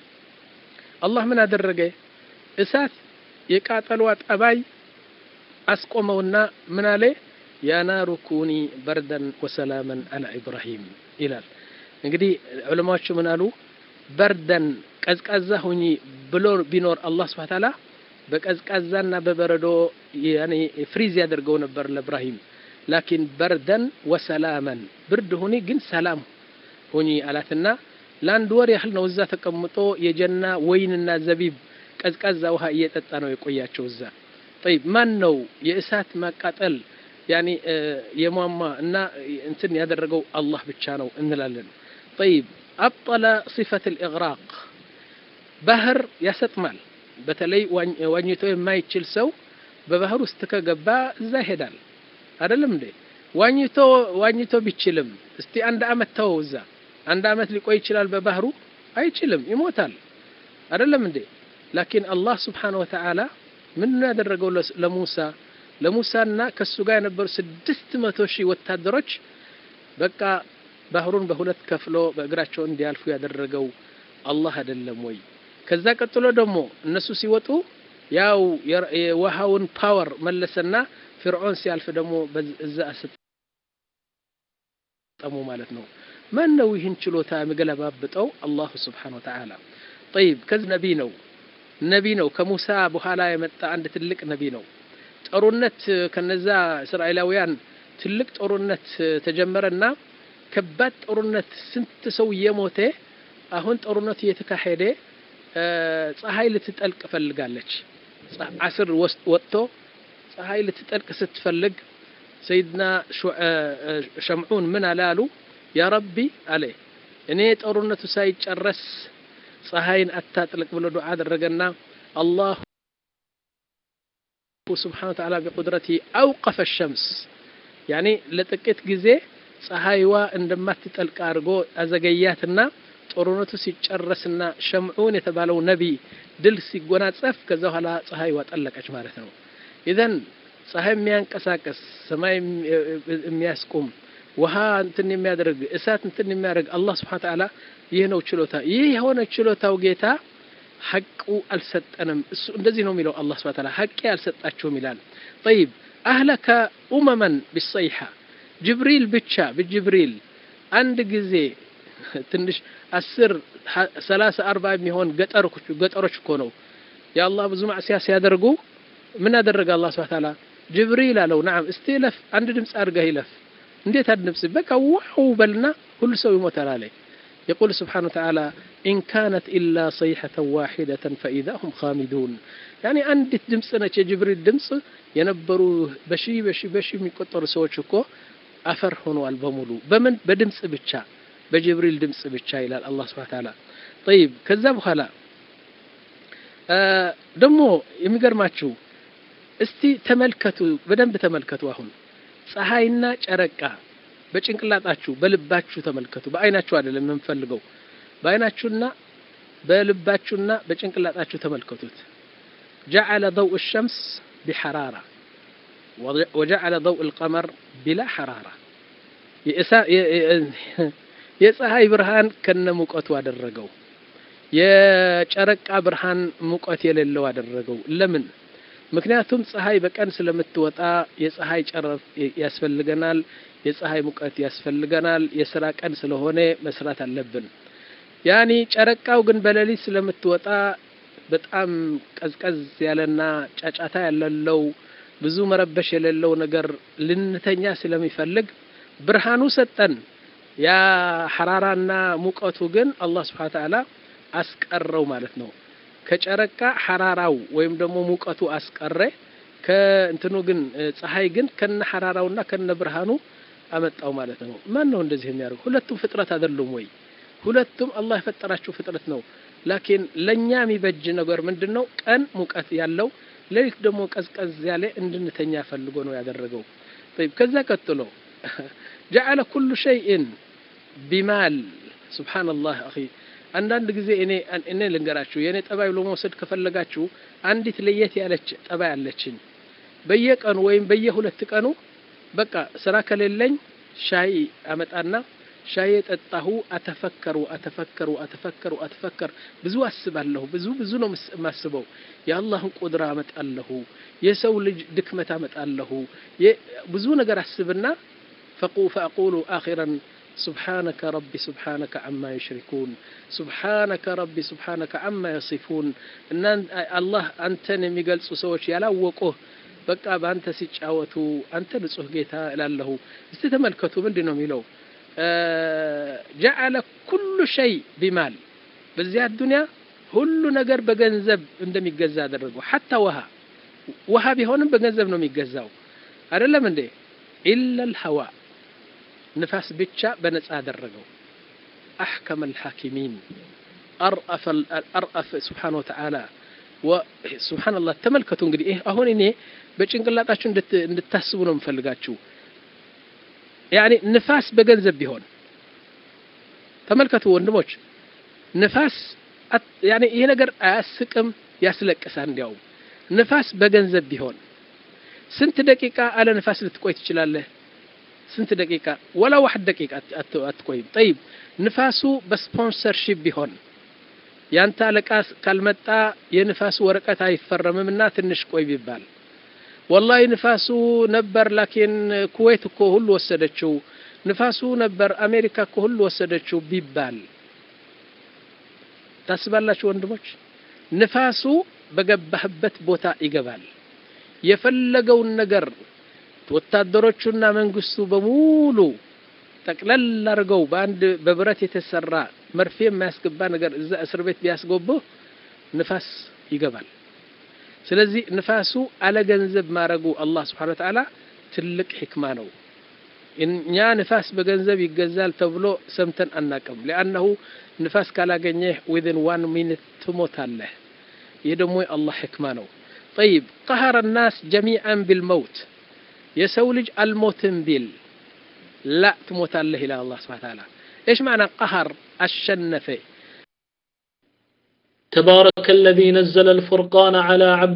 አላህ ምን አደረገ እሳት የቃጠሏ ጠባይ አስቆመውና ምን አለ ያ ናሩ ኩኒ በርደን ወሰላመን አላ ኢብራሂም ይላል እንግዲህ ዑለማዎቹ ምን አሉ በርደን ቀዝቃዛ ሁኚ ብሎ ቢኖር አላህ Subhanahu Wa Ta'ala በቀዝቃዛና በበረዶ ያኔ ፍሪዝ ያደርገው ነበር ለኢብራሂም ላኪን በርደን ወሰላመን ብርድ ሁኒ ግን ሰላም ሁኚ አላትና ላንድ ወር ያህል ነው እዛ ተቀምጦ የጀና ወይንና ዘቢብ ቀዝቃዛ ውሃ እየጠጣ ነው የቆያቸው እዛ طيب ማን ነው የእሳት ማቃጠል ያኒ የማማ እና እንትን ያደረገው አላህ ብቻ ነው እንላለን طيب ابطل صفه الاغراق ባህር ያሰጥማል በተለይ ዋኝቶ የማይችል ሰው በባህር ውስጥ ከገባ እዛ ይሄዳል አይደለም እንዴ ዋኝቶ ዋኝቶ ቢችልም እስቲ አንድ አመት ተው እዛ አንድ አመት ሊቆይ ይችላል በባህሩ አይችልም ይሞታል አይደለም እንዴ ላኪን አላህ Subhanahu Wa Ta'ala ምን ያደረገው ለሙሳ ለሙሳና ከሱ ጋር የነበሩ ስድስት መቶ ሺህ ወታደሮች በቃ ባህሩን በሁለት ከፍሎ በእግራቸው እንዲያልፉ ያደረገው አላህ አይደለም ወይ ከዛ ቀጥሎ ደግሞ እነሱ ሲወጡ ያው የውሃውን ፓወር መለሰና ፍርዖን ሲያልፍ ደግሞ በዛ አስጠሙ ማለት ነው ማን ነው ይህን ችሎታ የሚገለባብጠው አላህ Subhanahu Wa Ta'ala طيب ከዚህ ነቢ ነው ነቢ ነው ከሙሳ በኋላ የመጣ አንድ ትልቅ ነቢ ነው ጦርነት ከነዛ እስራኤላውያን ትልቅ ጦርነት ተጀመረና ከባድ ጦርነት ስንት ሰው የሞተ አሁን ጦርነት እየተካሄደ ፀሐይ ልትጠልቅ ፈልጋለች አስር ወጥቶ ፀሐይ ልትጠልቅ ስትፈልግ ሰይድና ሸምዑን ምን አላሉ ያ ረቢ አለ እኔ ጦርነቱ ሳይጨረስ ፀሐይን አታጥልቅ ብሎ ዱዓ አደረገና አላህ سبحانه وتعالى بقدرته أوقف الشمس يعني لتقيت ጊዜ ፀሐይዋ እንደማትጠልቅ አርጎ አዘገያትና ጦርነቱ ሲጨረስና ሸምዑን የተባለው ነቢ ድል ሲጎናጸፍ ከዛ ኋላ ፀሐይዋ ጠለቀች ማለት ነው ኢዘን ፀሐይ የሚያንቀሳቀስ ሰማይ የሚያስቆም ውሃ እንትን የሚያደርግ እሳት እንትን የሚያደርግ አላህ Subhanahu Wa Ta'ala ይሄ ነው ችሎታ ይሄ የሆነ ችሎታው ጌታ ሐቁ አልሰጠንም እሱ እንደዚህ ነው የሚለው አላህ Subhanahu Wa Ta'ala ሐቂ አልሰጣቸውም ይላል طيب اهلك امما بالصيحه ጅብሪል ብቻ በጅብሪል አንድ ጊዜ ትንሽ አስር ሰላሳ አርባ የሚሆን ገጠሮች ገጠሮች እኮ ነው ያአላህ ብዙ ማዕሲያ ሲያደርጉ ምን አደረገ አላህ Subhanahu Wa Ta'ala ጅብሪል አለው نعم استلف አንድ ድምጽ አድርገህ ይለፍ እንዴት አድምጽ በቃ ዋው በልና ሁሉ ሰው ይሞታል አለ يقول سبحانه وتعالى إن كانت إلا صيحة واحدة فإذا هم خامدون يعني عند دمص نچ جبريل دمص ينبروا بشي بشي بشي የሚቆጠሩ ሰዎች እኮ አፈር ሆነዋል በሙሉ በምን በድምጽ ብቻ በጅብሪል ድምጽ ብቻ ይላል አላህ Subhanahu Wa Ta'ala طيب ከዛ በኋላ ደሞ የሚገርማችሁ እስቲ ተመልከቱ በደንብ ተመልከቱ አሁን ፀሐይና ጨረቃ በጭንቅላታችሁ በልባችሁ ተመልከቱ በአይናችሁ አይደለም የምንፈልገው በአይናችሁና በልባችሁና በጭንቅላታችሁ ተመልከቱት جعل ضوء الشمس بحرارة وجعل ضوء القمر بلا حرارة የፀሐይ ብርሃን ከነ ሙቀቱ አደረገው የጨረቃ ብርሃን ሙቀት የሌለው አደረገው ለምን ምክንያቱም ፀሐይ በቀን ስለምትወጣ የፀሐይ ጨረር ያስፈልገናል የፀሐይ ሙቀት ያስፈልገናል የሥራ ቀን ስለሆነ መስራት አለብን ያኒ ጨረቃው ግን በሌሊት ስለምትወጣ በጣም ቀዝቀዝ ያለና ጫጫታ ያለለው ብዙ መረበሽ የሌለው ነገር ልንተኛ ስለሚፈልግ ብርሃኑ ሰጠን ያ ሐራራና ሙቀቱ ግን አላህ Subhanahu Wa Ta'ala አስቀረው ማለት ነው ከጨረቃ ሐራራው ወይም ደግሞ ሙቀቱ አስቀረ ከእንትኑ ግን ፀሐይ ግን ከነ ሐራራውና ከነ ብርሃኑ አመጣው ማለት ነው ማን ነው እንደዚህ የሚያደርገው ሁለቱም ፍጥረት አይደሉም ወይ ሁለቱም አላህ የፈጠራቸው ፍጥረት ነው ላኪን ለኛ የሚበጅ ነገር ምንድነው ቀን ሙቀት ያለው ሌሊት ደግሞ ቀዝቀዝ ያለ እንድንተኛ ፈልጎ ነው ያደረገው طيب ከዛ ቀጥሎ جعل كل شيء بمال سبحان الله اخي አንዳንድ ጊዜ እኔ እኔ ልንገራችሁ የኔ ጠባይ ለመውሰድ ከፈለጋችሁ አንዲት ለየት ያለች ጠባይ አለችኝ በየቀኑ ወይም በየሁለት ቀኑ በቃ ስራ ከሌለኝ ሻይ አመጣና ሻይ ጠጣሁ አተፈከሩ አተፈከሩ አተፈከሩ አተፈከር ብዙ አስባለሁ ብዙ ብዙ ነው ማስበው የአላህን ቁድራ አመጣለሁ የሰው ልጅ ድክመት አመጣለሁ ብዙ ነገር አስብና فقو فاقول اخرا سبحانك ربي سبحانك عما يشركون سبحانك ربي سبحانك عما يصفون ان الله انتن የሚገልጹ ሰዎች ያላወቁህ በቃ ባንተ ሲጫወቱ አንተ ንጹህ ጌታ እላለሁ እስቲ ተመልከቱ ምንድነው የሚለው جعل كل شيء بمال በዚያ ዱንያ ሁሉ ነገር በገንዘብ እንደሚገዛ አደረገው حتى ውሃ ውሃ ቢሆንም በገንዘብ ነው የሚገዛው አይደለም እንዴ الا الهواء نفاس ብቻ በነፃ አደረገው احكم الحاكمين ارأف الارأف سبحانه وتعالى وسبحان الله ተመልከቱ እንግዲህ አሁን እኔ በጭንቅላታችሁ እንድታስቡ ነው የምፈልጋችሁ يعني نفاس بገንዘብ ቢሆን ተመልከቱ ወንድሞች نفاس يعني ይሄ ነገር አያስቅም ያስለቅሳል እንዲያው نفاس በገንዘብ ቢሆን ስንት ደቂቃ አለ نفاس ልትቆይ ትችላለህ ስንት ደቂቃ ولا واحد دقيقة አትቆይ طيب نفاسو በስፖንሰርሺፕ ቢሆን ያንተ አለቃስ ካልመጣ የንፋስ ወረቀት አይፈረምምና ትንሽ ቆይ ቢባል والله نفاسو ነበር لكن ኩዌት እኮ ሁሉ ወሰደችው ንፋሱ ነበር አሜሪካ እኮ ሁሉ ወሰደችው ቢባል ታስባላችሁ ወንድሞች ንፋሱ በገባህበት ቦታ ይገባል የፈለገው ነገር ወታደሮቹና መንግስቱ በሙሉ ጠቅለል አድርገው በአንድ በብረት የተሰራ መርፌ የማያስገባ ነገር እዛ እስር ቤት ቢያስገቡ ንፋስ ይገባል ስለዚህ ንፋሱ አለ ገንዘብ ማረጉ አላህ Subhanahu Wa Ta'ala ትልቅ ህክማ ነው እኛ ንፋስ በገንዘብ ይገዛል ተብሎ ሰምተን አናቀም ለአንሁ ንፋስ ካላገኘህ within one minute ትሞታለህ ይሄ ደግሞ የአላህ ህክማ ነው طيب قهر الناس جميعا بالموت የሰው ልጅ አልሞትም ቢል لا ትሞታለህ ኢላ አላህ Subhanahu Wa Ta'ala ايش معنى قهر الشنف تبارك الذي نزل الفرقان على عبد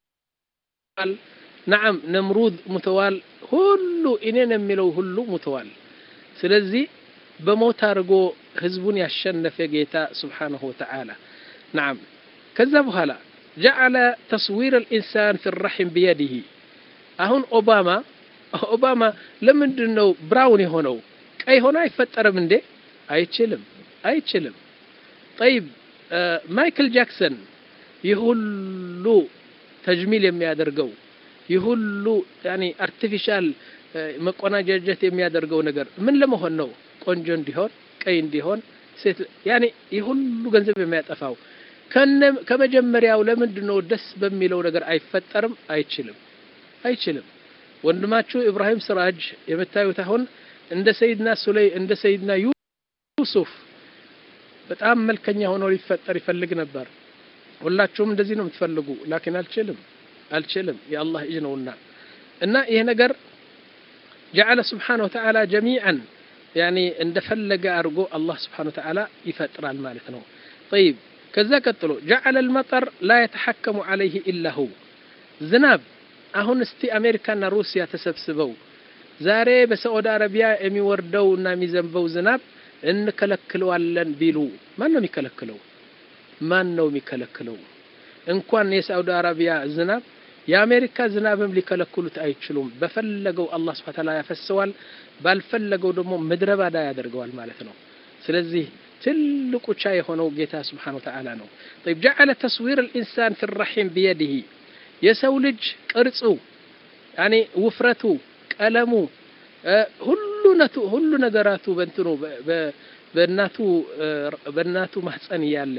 نعم نمرود متوال ሁሉ እኔን የሚለው ሁሉ ሙተዋል ስለዚህ በሞት አርጎ ህዝቡን ያሸነፈ ጌታ Subhanahu Wa Ta'ala نعم ከዛ በኋላ جعل تصوير الانسان في الرحم بيده አሁን ኦባማ ኦባማ ለምንድነው ብራውን የሆነው ቀይ ሆነ አይፈጠርም እንዴ አይችልም አይችልም طيب ማይክል ጃክሰን ይሁሉ ተጅሚል የሚያደርገው ይሁሉ يعني artificial መቆናጀጀት የሚያደርገው ነገር ምን ለመሆን ነው ቆንጆ እንዲሆን ቀይ እንዲሆን ሴት يعني ይሁሉ ገንዘብ የሚያጠፋው ከነ ከመጀመሪያው ለምንድነው ደስ በሚለው ነገር አይፈጠርም አይችልም አይችልም ወንድማችሁ ኢብራሂም ስራጅ የምታዩት አሁን እንደ ሰይድና ሱለይ እንደ ሰይድና ዩሱፍ በጣም መልከኛ ሆኖ ሊፈጠር ይፈልግ ነበር ሁላችሁም እንደዚህ ነው የምትፈልጉ لكن አልችልም አልችልም የአላህ እጅ ነውና እና ይሄ ነገር جعل سبحانه وتعالى جميعا يعني እንደፈለገ አርጎ አላህ سبحانه وتعالى ይፈጥራል ማለት ነው طيب ከዛ ቀጥሎ جعل المطر لا يتحكم عليه الا هو ዝናብ አሁን እስቲ አሜሪካና ሩሲያ ተሰብስበው ዛሬ በሳዑዲ አረቢያ የሚወርደውና የሚዘንበው ዝናብ እንከለክለዋለን ቢሉ ማን ነው የሚከለክለው ማን ነው የሚከለክለው እንኳን የሳዑዲ አረቢያ ዝናብ የአሜሪካ ዝናብም ሊከለክሉት አይችሉም በፈለገው አላህ Subhanahu Wa Ta'ala ያፈሰዋል ባልፈለገው ደግሞ ምድረባዳ ያደርገዋል ማለት ነው ስለዚህ ትልቁ ቻይ ሆነው ጌታ Subhanahu Wa Ta'ala ነው طيب جعل تصوير الانسان في الرحم بيده የሰው ልጅ ቅርጹ يعني ውፍረቱ ቀለሙ ሁሉ ነቱ ሁሉ ነገራቱ በእንትኑ በእናቱ በእናቱ ማህፀን ያለ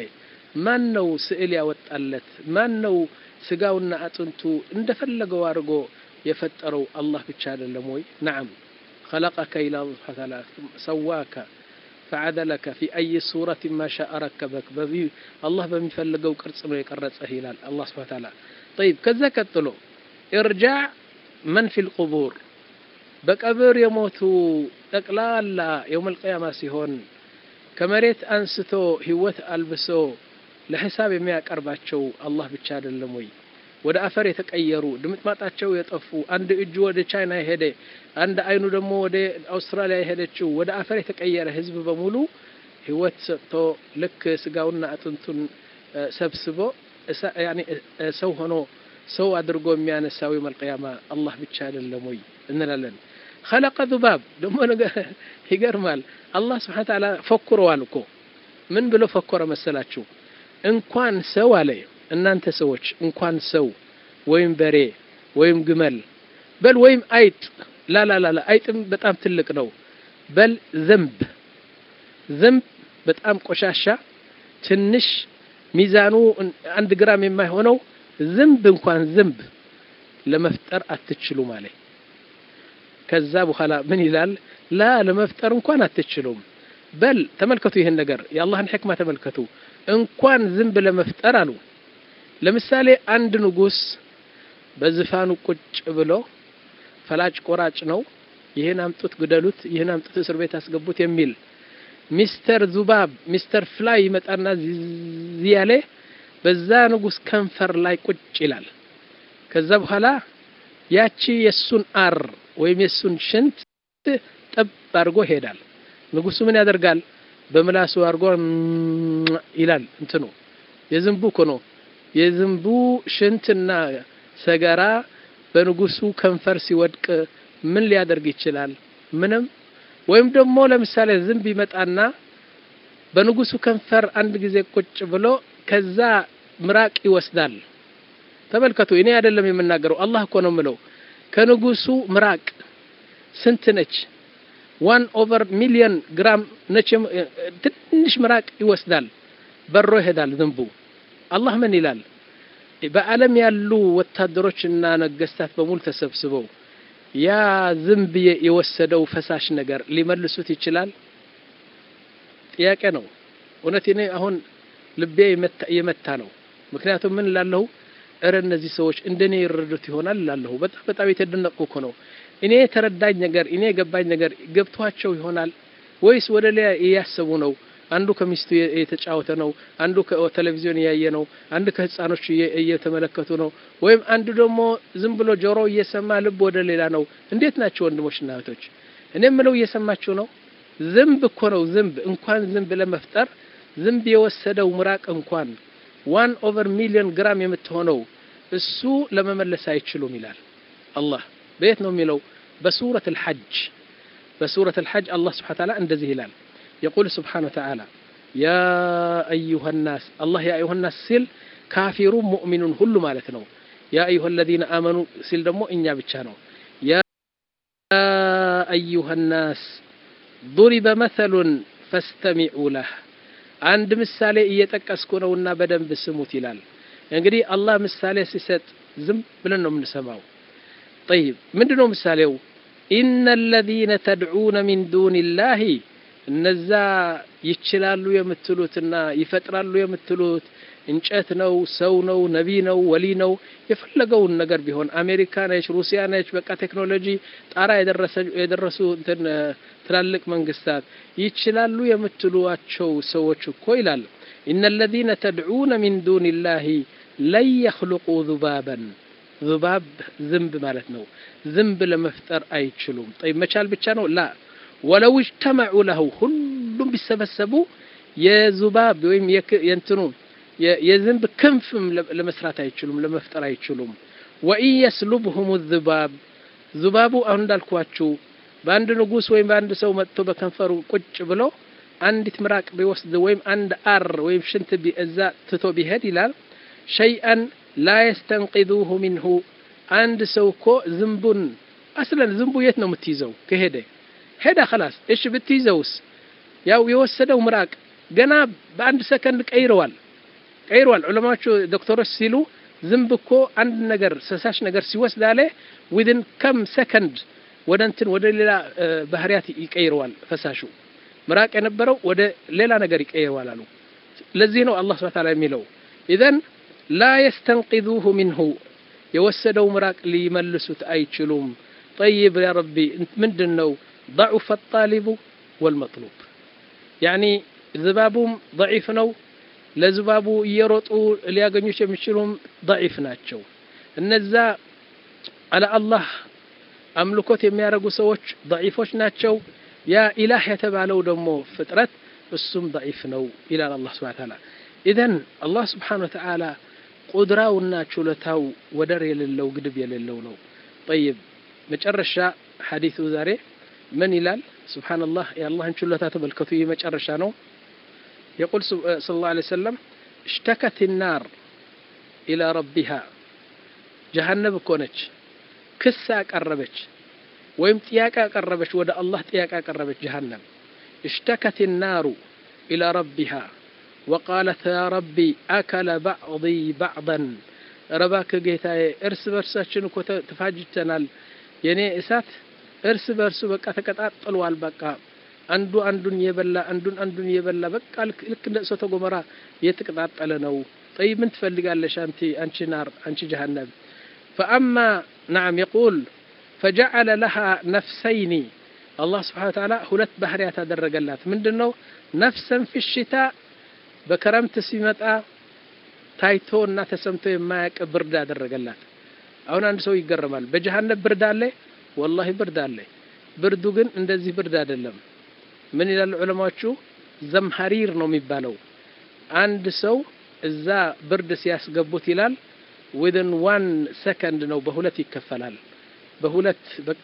ማን ነው ስዕል ያወጣለት? ማን ነው ስጋውና አጥንቱ እንደፈለገው አድርጎ የፈጠረው? አላህ ብቻ አይደለም ወይ? نعم خلقك إلى الله تعالى سواك فعدلك في أي صورة ما شاء ركبك ببي الله بمفلقو قرص ነው የቀረጸህ ይላል አላህ Subhanahu Wa Ta'ala طيب ከዛ ቀጥሎ ارجع من في القبور በቀብር የሞቱ ጠቅላላ يوم القيامة ሲሆን ከመሬት አንስቶ ህይወት አልብሶ ለሂሳብ የሚያቀርባቸው አላህ ብቻ አይደለም ወይ? ወደ አፈር የተቀየሩ ድምጥማጣቸው የጠፉ አንድ እጁ ወደ ቻይና ሄደ አንድ አይኑ ደግሞ ወደ አውስትራሊያ ሄደችው ወደ አፈር የተቀየረ ህዝብ በሙሉ ህይወት ሰጥቶ ልክ ስጋውና አጥንቱን ሰብስቦ ያኒ ሰው ሆኖ ሰው አድርጎ የሚያነሳው የመልቂያማ አላህ ብቻ አይደለም ወይ እንላለን። خلق ذباب ደግሞ ነገር ይገርማል። አላህ Subhanahu Wa Ta'ala ፈክሯል እኮ ምን ብሎ ፈከረ መሰላችሁ? እንኳን ሰው አለ እናንተ ሰዎች እንኳን ሰው ወይም በሬ ወይም ግመል በል ወይም አይጥ ላ ላ ላ አይጥም በጣም ትልቅ ነው። በል ዘንብ ዘንብ በጣም ቆሻሻ ትንሽ ሚዛኑ አንድ ግራም የማይሆነው ዘንብ እንኳን ዘንብ ለመፍጠር አትችሉ ማለት ከዛ በኋላ ምን ይላል? ላ ለመፍጠር እንኳን አትችሉም። በል ተመልከቱ ይሄን ነገር የአላህን ህክማ ተመልከቱ። እንኳን ዝንብ ለመፍጠር አሉ ለምሳሌ አንድ ንጉስ በዝፋኑ ቁጭ ብሎ ፈላጭ ቆራጭ ነው ይሄን አምጡት ግደሉት ይሄን አምጡት እስር ቤት አስገቡት የሚል ሚስተር ዙባብ ሚስተር ፍላይ ይመጣና ዚያለ በዛ ንጉስ ከንፈር ላይ ቁጭ ይላል። ከዛ በኋላ ያቺ የሱን አር ወይም የሱን ሽንት ጠብ አድርጎ ሄዳል። ንጉሱ ምን ያደርጋል? በምላሱ አድርጎ ይላል እንትኑ የዝንቡ እኮ ነው የዝንቡ ሽንትና ሰገራ በንጉሱ ከንፈር ሲወድቅ ምን ሊያደርግ ይችላል? ምንም። ወይም ደግሞ ለምሳሌ ዝንብ ይመጣና በንጉሱ ከንፈር አንድ ጊዜ ቁጭ ብሎ ከዛ ምራቅ ይወስዳል። ተመልከቱ እኔ አይደለም የምናገረው አላህ እኮ ነው የምለው። ከንጉሱ ምራቅ ስንት ነች? one over million ግራም ነች። ትንሽ ምራቅ ይወስዳል በሮ ይሄዳል ዝንቡ። አላህ ምን ይላል? በዓለም ያሉ ወታደሮችና ነገስታት በሙሉ ተሰብስበው ያ ዝንብ የወሰደው ፈሳሽ ነገር ሊመልሱት ይችላል? ጥያቄ ነው። እውነቴ ነው። አሁን ልቤ የመታ ነው። ምክንያቱም ምን ላለው እረ እነዚህ ሰዎች እንደኔ ይረዱት ይሆናል ላለው በጣም በጣም የተደነቁ እኮ ነው። እኔ ተረዳኝ ነገር እኔ ገባኝ ነገር ገብቷቸው ይሆናል ወይስ ወደ ላይ ያያሰቡ ነው? አንዱ ከሚስቱ የተጫወተ ነው፣ አንዱ ከቴሌቪዥን ያየ ነው፣ አንዱ ከህፃኖች እየተመለከቱ ነው፣ ወይም አንዱ ደግሞ ዝም ብሎ ጆሮ እየሰማ ልብ ወደ ሌላ ነው። እንዴት ናቸው ወንድሞችና እህቶች? እኔም ምለው እየሰማችሁ ነው። ዝንብ እኮ ነው ዝንብ እንኳን ዝንብ ለመፍጠር ዝንብ የወሰደው ምራቅ እንኳን one over million ግራም የምትሆነው እሱ ለመመለስ አይችሉም ይላል አላህ። በየት ነው የሚለው? በሱረة الحج በሱረة الحج الله سبحانه وتعالى እንደዚህ ይላል يقول سبحانه وتعالى يا أيها الناس الله يا أيها الناس ሲል ካፊሩን ሙእሚኑን ሁሉ ማለት ነው። يا أيها الذين آمنوا ሲል ደግሞ እኛ ብቻ ነው። يا أيها الناس ضرب مثل فاستمعوا له አንድ ምሳሌ እየጠቀስኩ ነውና በደንብ ስሙት ይላል። እንግዲህ አላህ ምሳሌ ሲሰጥ ዝም ብለን ነው የምንሰማው። طيب ምንድነው ምሳሌው? إن الذين تدعون من دون الله እነዛ ይችላሉ የምትሉትና ይፈጥራሉ የምትሉት እንጨት ነው ሰው ነው ነቢ ነው ወሊ ነው የፈለገውን ነገር ቢሆን አሜሪካ ነች ሩሲያ ነች በቃ ቴክኖሎጂ ጣራ የደረሰ የደረሱ እንትን ትላልቅ መንግስታት ይችላሉ የምትሉዋቸው ሰዎች እኮ ይላል إن الذين تدعون من دون الله لا يخلقوا ذبابا ذباب ዝንብ ማለት ነው። ዝንብ ለመፍጠር አይችሉም። طيب መቻል ብቻ ነው? ላ ولو اجتمعوا له ሁሉም ቢሰበሰቡ የዙባብ ወይም የእንትኑ የዝንብ ክንፍም ለመስራት አይችሉም ለመፍጠር አይችሉም። وإن يسلبهم الذباب ذباب አሁን እንዳልኳችሁ በአንድ ንጉስ ወይም በአንድ ሰው መጥቶ በከንፈሩ ቁጭ ብሎ አንዲት ምራቅ ቢወስድ ወይም አንድ አር ወይም ሽንት ቢእዛ ትቶ ቢሄድ ይላል شيئا لا يستنقذوه منه አንድ ሰው እኮ ዝንቡን አስለን ዝንቡ የት ነው የምትይዘው? ከሄደ ሄዳ خلاص እሺ ብትይዘውስ ያው የወሰደው ምራቅ ገና በአንድ ሰከንድ ቀይረዋል። ቀይሯል ዑለማዎቹ ዶክተሮች ሲሉ ዝንብ እኮ አንድ ነገር ፈሳሽ ነገር ሲወስድ አለ within ከም ሰከንድ ወደ እንትን ወደ ሌላ ባህሪያት ይቀይረዋል ፈሳሹ ምራቅ የነበረው ወደ ሌላ ነገር ይቀይረዋል አሉ ለዚህ ነው አላህ Subhanahu Wa Ta'ala የሚለው اذا لا يستنقذوه منه የወሰደው ምራቅ ሊመልሱት አይችሉም طيب يا ربي ምንድነው ضعف الطالب والمطلوب يعني ذبابهم ضعيف ነው ለዝባቡ እየሮጡ ሊያገኙት የሚችሉም ضعيف ናቸው እነዛ على الله አምልኮት የሚያረጉ ሰዎች ضعيفዎች ናቸው ያ ኢላህ የተባለው ደግሞ ፍጥረት እሱም ضعيف ነው ኢላን አላህ Subhanahu Wa Ta'ala اذا الله Subhanahu Wa Ta'ala ቁድራውና ችሎታው ወደር የሌለው ግድብ የሌለው ነው طيب መጨረሻ ሐዲሱ ዛሬ ምን ይላል ሱብሃንአላህ የአላህን ችሎታ ተመልከቱ የመጨረሻ ነው يقول صلى الله عليه وسلم اشتكت النار الى ربها جهنم كونች ክስ አቀረበች ወይም ጥያቄ አቀረበች ወደ አላህ ጥያቄ አቀረበች جهنم اشتكت النار الى ربها وقالت يا ربي اكل بعضي بعضا ربك ጌታዬ እርስ በርሳችን እኮ ተፋጅተናል የኔ እሳት እርስ በርሱ በቃ ተቀጣጥሏል በቃ አንዱ አንዱን የበላ አንዱን አንዱን የበላ በቃ ልክ እንደ እሳተ ገሞራ የተቀጣጠለ ነው طيب ምን ትፈልጋለሽ አንቺ አንቺ ናር አንቺ جهنم فاما نعم يقول فجعل لها نفسين الله سبحانه وتعالى ሁለት ባህሪያት አደረገላት ምንድነው نفسا في الشتاء በክረምት ሲመጣ ታይቶና ተሰምቶ የማያውቅ ብርድ አደረገላት አሁን አንድ ሰው ይገረማል በጀሃነም ብርድ አለ والله ብርድ አለ ብርዱ ግን እንደዚህ ብርድ አይደለም ምን ይላል ዑለማዎቹ ዘምሐሪር ነው የሚባለው አንድ ሰው እዛ ብርድ ሲያስገቡት ይላል within one second ነው በሁለት ይከፈላል በሁለት በቃ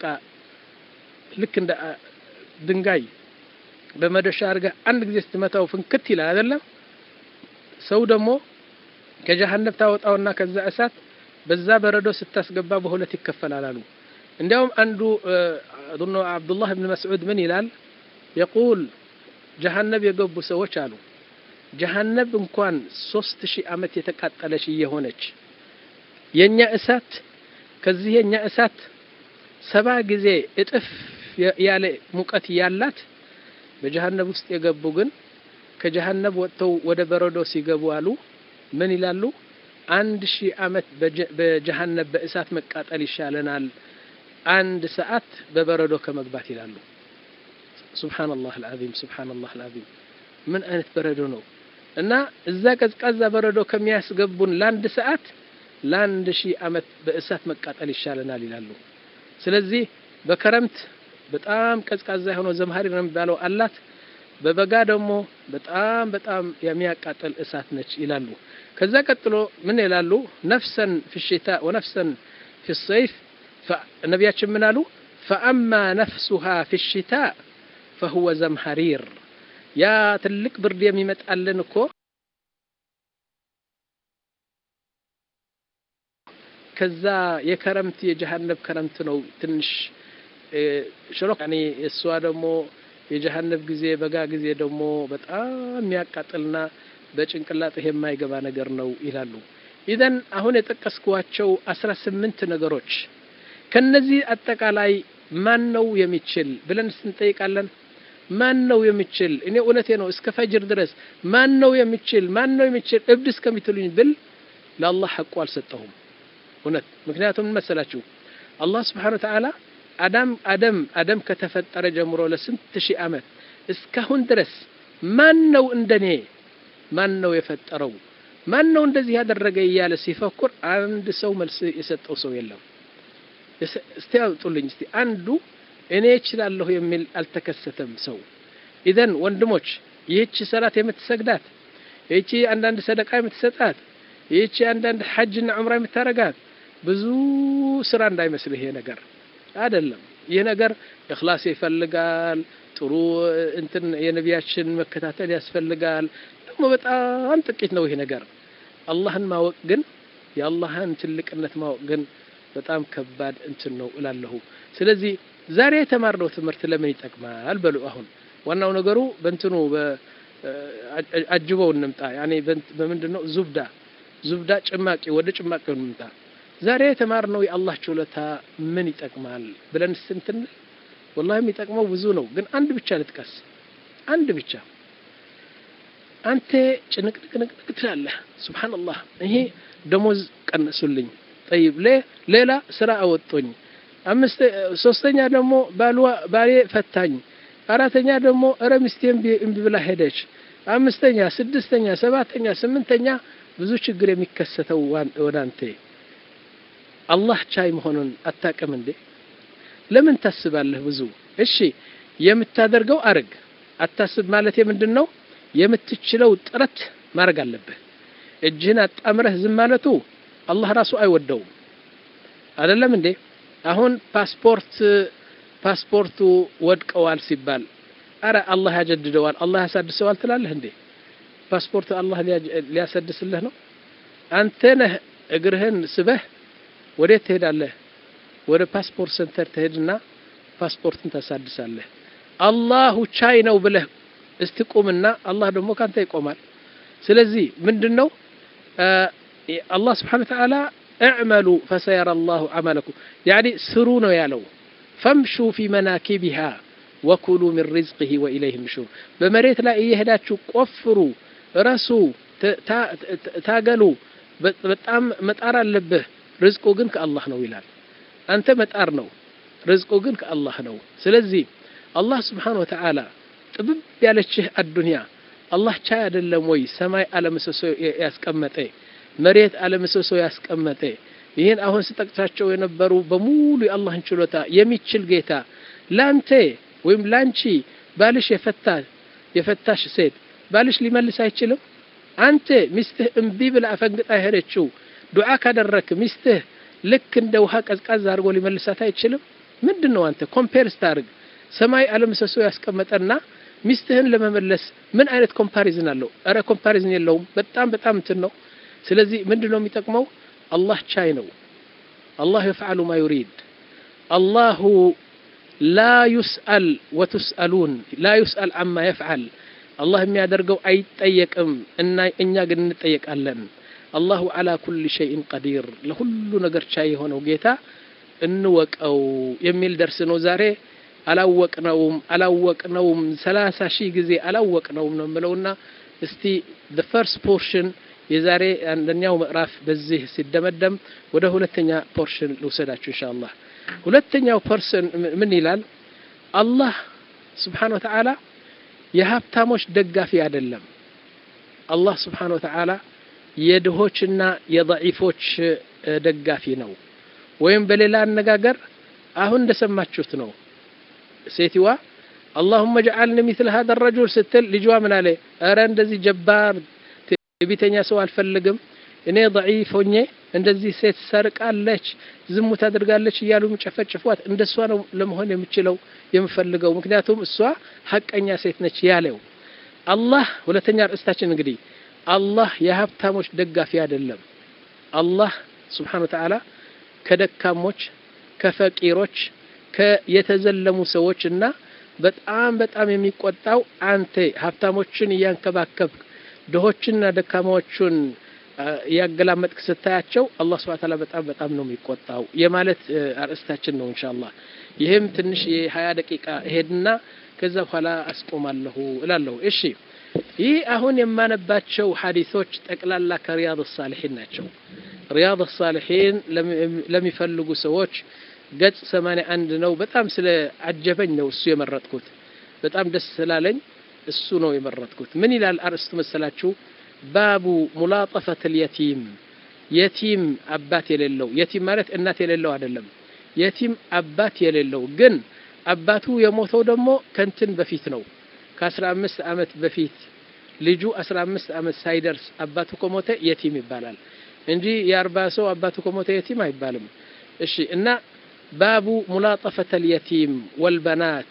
ልክ እንደ ድንጋይ በመደሻ አርጋ አንድ ጊዜ ስትመታው ፍንክት ይላል አይደለም ሰው ደግሞ ከጀሃነም ታወጣውና ከዛ እሳት በዛ በረዶ ስታስገባ በሁለት ይከፈላል አሉ እንዲያውም አንዱ አዱኖ አብዱላህ ኢብኑ መስዑድ ምን ይላል يقول جهنم የገቡ ሰዎች አሉ جهنم እንኳን ሶስት ሺህ አመት የተቃጠለሽ የሆነች የኛ እሳት ከዚህ የኛ እሳት ሰባ ጊዜ እጥፍ ያለ ሙቀት ያላት በጀሃነም ውስጥ የገቡ ግን ከጀሃነም ወጥተው ወደ በረዶ ሲገቡ አሉ ምን ይላሉ አንድ ሺህ አመት በጀሃነም በእሳት መቃጠል ይሻለናል አንድ ሰዓት በበረዶ ከመግባት ይላሉ سبحان الله العظيم سبحان الله العظيم من አይነት በረዶ ነው እና እዛ ቀዝቃዛ በረዶ ከሚያስገቡን ለአንድ ሰዓት ለአንድ ሺህ አመት በእሳት መቃጠል ይሻለናል ይላሉ ስለዚህ በክረምት በጣም ቀዝቃዛ ሆኖ ዘምሐሪ ነው የሚባለው አላት በበጋ ደግሞ በጣም በጣም የሚያቃጥል እሳት ነች ይላሉ ከዛ ቀጥሎ ምን ይላሉ ነፍሰን في الشتاء ونفسا في الصيف فنبياتችን ምን አሉ فاما نفسها في الشتاء فهو زمحرير يا تلك برد የሚመጣልን እኮ ከዛ የከረምት የጀሃነም ከረምት ነው ትንሽ ሽሮክ يعني እሷ ደግሞ የጀሃነም ጊዜ በጋ ጊዜ ደግሞ በጣም የሚያቃጥልና በጭንቅላት ይሄ የማይገባ ነገር ነው ይላሉ اذا አሁን የተጠቀስኳቸው አስራ ስምንት ነገሮች ከነዚህ አጠቃላይ ማን ነው የሚችል ብለን ስንጠይቃለን ማን ነው የሚችል እኔ እውነቴ ነው እስከ ፈጅር ድረስ ማን ነው የሚችል ማን ነው የሚችል እብድ እስከሚትሉኝ ብል ለአላህ ሐቁ አልሰጠሁም እውነት ምክንያቱም መሰላችሁ አላህ Subhanahu Wa Ta'ala አዳም አደም አደም ከተፈጠረ ጀምሮ ለስንት ሺህ አመት እስካሁን ድረስ ማን ነው እንደኔ ማን ነው የፈጠረው ማን ነው እንደዚህ ያደረገ ይያለ ሲፈክር አንድ ሰው መልስ የሰጠው ሰው የለም እስቲያውጡልኝ እስቲ አንዱ እኔ እችላለሁ የሚል አልተከሰተም ሰው ኢደን ወንድሞች ይህች ሰላት የምትሰግዳት ይህች አንዳንድ ሰደቃ የምትሰጣት ይህች አንዳንድ ሐጅና ዑምራ የምታረጋት ብዙ ስራ እንዳይመስልህ ይሄ ነገር አይደለም ይሄ ነገር ኢኽላስ ይፈልጋል ጥሩ እንትን የነቢያችን መከታተል ያስፈልጋል ደግሞ በጣም ጥቂት ነው ይሄ ነገር አላህን ማወቅ ግን የአላህን ትልቅነት ማወቅ ግን በጣም ከባድ እንትን ነው እላለሁ ስለዚህ ዛሬ የተማርነው ትምህርት ለምን ይጠቅማል በሉ አሁን ዋናው ነገሩ በእንትኑ አጅበው እንምጣ ያኔ በምንድነው ዙብዳ ዙብዳ ጭማቂ ወደ ጭማቂው እንምጣ ዛሬ የተማርነው የአላህ ችሎታ ምን ይጠቅማል ብለን ስንትን والله የሚጠቅመው ብዙ ነው ግን አንድ ብቻ ልጥቀስ አንድ ብቻ አንተ ጭንቅንቅንቅ ትላለህ ሱብሃንአላህ ይሄ ደሞዝ ቀነሱልኝ طيب ሌላ ስራ አወጣኝ አምስት ሶስተኛ ደግሞ ባልዋ ባሌ ፈታኝ አራተኛ ደግሞ ረምስቴም እንብላ ሄደች አምስተኛ ስድስተኛ ሰባተኛ ስምንተኛ ብዙ ችግር የሚከሰተው ወዳንተ አላህ ቻይ መሆኑን አታቀም እንዴ ለምን ታስባለህ ብዙ እሺ የምታደርገው አርግ አታስብ ማለት ምንድነው የምትችለው ጥረት ማድረግ አለበት እጅህን አጣምረህ ዝም ማለቱ አላህ ራሱ አይወደው አይደለም እንዴ አሁን ፓስፖርት ፓስፖርቱ ወድቀዋል ሲባል አረ አላህ ያጀድደዋል አላህ ያሳድሰዋል ትላለህ እንዴ ፓስፖርት አላህ ሊያሳድስልህ ነው አንተ ነህ እግርህን ስበህ ወዴት ትሄዳለህ ወደ ፓስፖርት ሴንተር ትሄድና ፓስፖርትን ታሳድሳለህ አላሁ ቻይ ነው ብለህ استقومنا الله دمو كانت يقومال سلازي ምንድነው الله سبحانه وتعالى اعملوا فسيرى الله عملكم يعني سروا ነው ያለው فامشوا في مناكبها وكلوا من رزقه واليه النشور በመሬት ላይ እየሄዳችሁ ቆፍሩ ረሱ ታገሉ በጣም መጣር አለብህ ርዝቁ ግን ከአላህ ነው ይላል አንተ መጣር ነው ርዝቁ ግን ከአላህ ነው ስለዚህ الله سبحانه وتعالى ጥብብ ያለችህ አዱንያ አላህ ቻይ አይደለም ወይ ሰማይ አለምሰሶ ያስቀመጠ መሬት አለምሰሶ ያስቀመጠ ይሄን አሁን ስጠቅታቸው የነበሩ በሙሉ የአላህን ችሎታ የሚችል ጌታ ላንተ ወይም ላንቺ ባልሽ የፈታ የፈታሽ ሴት ባልሽ ሊመልስ አይችልም አንተ ሚስትህ እምቢ ብላ አፈንግጣ ሄደችው ዱዓ ካደረክ ሚስትህ ልክ እንደ ውሃ ቀዝቃዛ አድርጎ ሊመልሳት አይችልም ምንድነው አንተ ኮምፔር ስታርግ ሰማይ አለምሰሶ ያስቀመጠና ሚስትህን ለመመለስ ምን አይነት ኮምፓሪዝን አለው አረ ኮምፓሪዝን የለውም በጣም በጣም እንትን ነው ስለዚህ ምንድነው የሚጠቅመው አላህ ቻይ ነው አላህ يفعل ما يريد الله لا يسأل وتسألون لا يسأل عما يفعل الله የሚያደርገው አይጠየቅም እና እኛ ግን እንጠየቃለን الله على كل شيء قدير ለሁሉ ነገር ቻይ የሆነው ጌታ እንወቀው የሚል ደርስ ነው ዛሬ አላወቅነውም አላወቅነውም ሰላሳ ሺህ ጊዜ አላወቅነውም ነው ምለውና እስቲ the first portion የዛሬ አንደኛው ምዕራፍ በዚህ ሲደመደም ወደ ሁለተኛ ፖርሽን ልውሰዳችሁ ኢንሻአላህ ሁለተኛው ፐርሰን ምን ይላል አላህ Subhanahu Wa Ta'ala የሀብታሞች ደጋፊ አይደለም አላህ Subhanahu Wa Ta'ala የድሆችና የضعيፎች ደጋፊ ነው ወይም በሌላ አነጋገር አሁን እንደሰማችሁት ነው ሴቲዋ اللهم اجعلني مثل هذا الرجل ስትል ልጅዋ ምን አለ አረ እንደዚህ ጀባር ቢተኛ ሰው አልፈልግም እኔ ضعيف ሆኜ እንደዚህ ሴት ሰርቃለች ዝሙት አድርጋለች ይያሉ ምጨፈጭፏት እንደሷ ነው ለመሆን የምችለው የምፈልገው ምክንያቱም እሷ ሐቀኛ ሴት ነች ያለው አላህ ሁለተኛ ርዕሳችን እንግዲህ አላህ የሀብታሞች ደጋፊ አይደለም አላህ Subhanahu Wa Ta'ala ከደካሞች ከፈቂሮች ከየተዘለሙ ሰዎችና በጣም በጣም የሚቆጣው አንተ ሀብታሞችን ያንከባከብ ድሆችና ደካማዎችን ያገላመጥክ ስታያቸው አላህ Subhanahu Wa Ta'ala በጣም በጣም ነው የሚቆጣው የማለት አርዕስታችን ነው ኢንሻአላህ ይሄም ትንሽ የ20 ደቂቃ ሄድና ከዛ በኋላ አስቆማለሁ እላለሁ እሺ ይህ አሁን የማነባቸው ሐዲሶች ጠቅላላ ከሪያድ الصالحين ናቸው ሪያድ الصالحين ለሚፈልጉ ሰዎች ገጽ ሰማንያ አንድ ነው በጣም ስለ አጀበኝ ነው እሱ የመረጥኩት በጣም ደስ ስላለኝ እሱ ነው የመረጥኩት ምን ይላል አርስቱ መሰላችሁ ባቡ ሙላጠፈት اليتيم የቲም አባት የሌለው የቲም ማለት እናት የሌለው አይደለም የቲም አባት የሌለው ግን አባቱ የሞተው ደግሞ ከንትን በፊት ነው ከ15 አመት በፊት ልጁ አስራ አምስት አመት ሳይደርስ አባቱ ከሞተ የቲም ይባላል እንጂ የአርባ ሰው አባቱ ከሞተ የቲም አይባልም እሺ እና ባቡ ሙላጠፈት اليتيم والبنات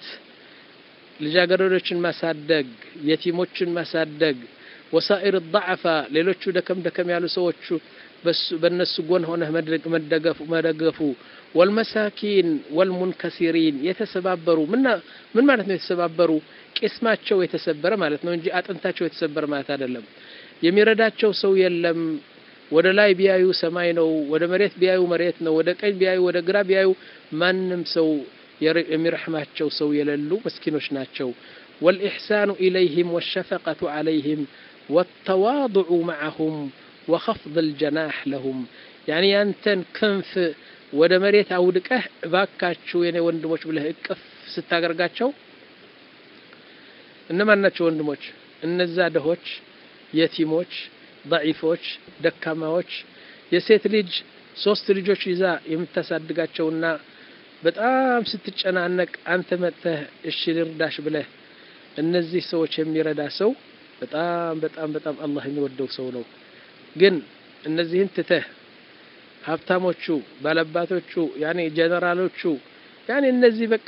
ልጃገረዶችን ማሳደግ የቲሞችን ማሳደግ وسائر الضعفاء ሌሎቹ ደከም ደከም ያሉ ሰዎች በሱ በነሱ ጎን ሆነህ መደገፉ መደገፉ والمساكين والمنكسرين የተሰባበሩ ምን ምን ማለት ነው የተሰባበሩ ቂስማቸው የተሰበረ ማለት ነው እንጂ አጥንታቸው የተሰበረ ማለት አይደለም የሚረዳቸው ሰው የለም ወደ ላይ ቢያዩ ሰማይ ነው ወደ መሬት ቢያዩ መሬት ነው ወደ ቀኝ ቢያዩ ወደ ግራ ቢያዩ ማንንም ሰው የሚረህማቸው ሰው የሌሉ መስኪኖች ናቸው والإحسان إليهم والشفقة عليهم والتواضع معهم وخفض الجناح لهم يعني أنتن كنف ወደ መሬት አውድቀህ ባካችሁ የኔ ወንድሞች ብለህ እቅፍ ስታገርጋቸው እነማን ናቸው ወንድሞች እነዛ ደሆች የቲሞች ضعيفዎች ደካማዎች የሴት ልጅ ሶስት ልጆች ይዛ የምታሳድጋቸውና በጣም ስትጨናነቅ አንተ መጥተህ እሺ ልርዳሽ ብለህ እነዚህ ሰዎች የሚረዳ ሰው በጣም በጣም በጣም አላህ የሚወደው ሰው ነው ግን እነዚህን ትተህ ሀብታሞቹ ባለባቶቹ ያኔ ጀነራሎቹ ያኔ እነዚህ በቃ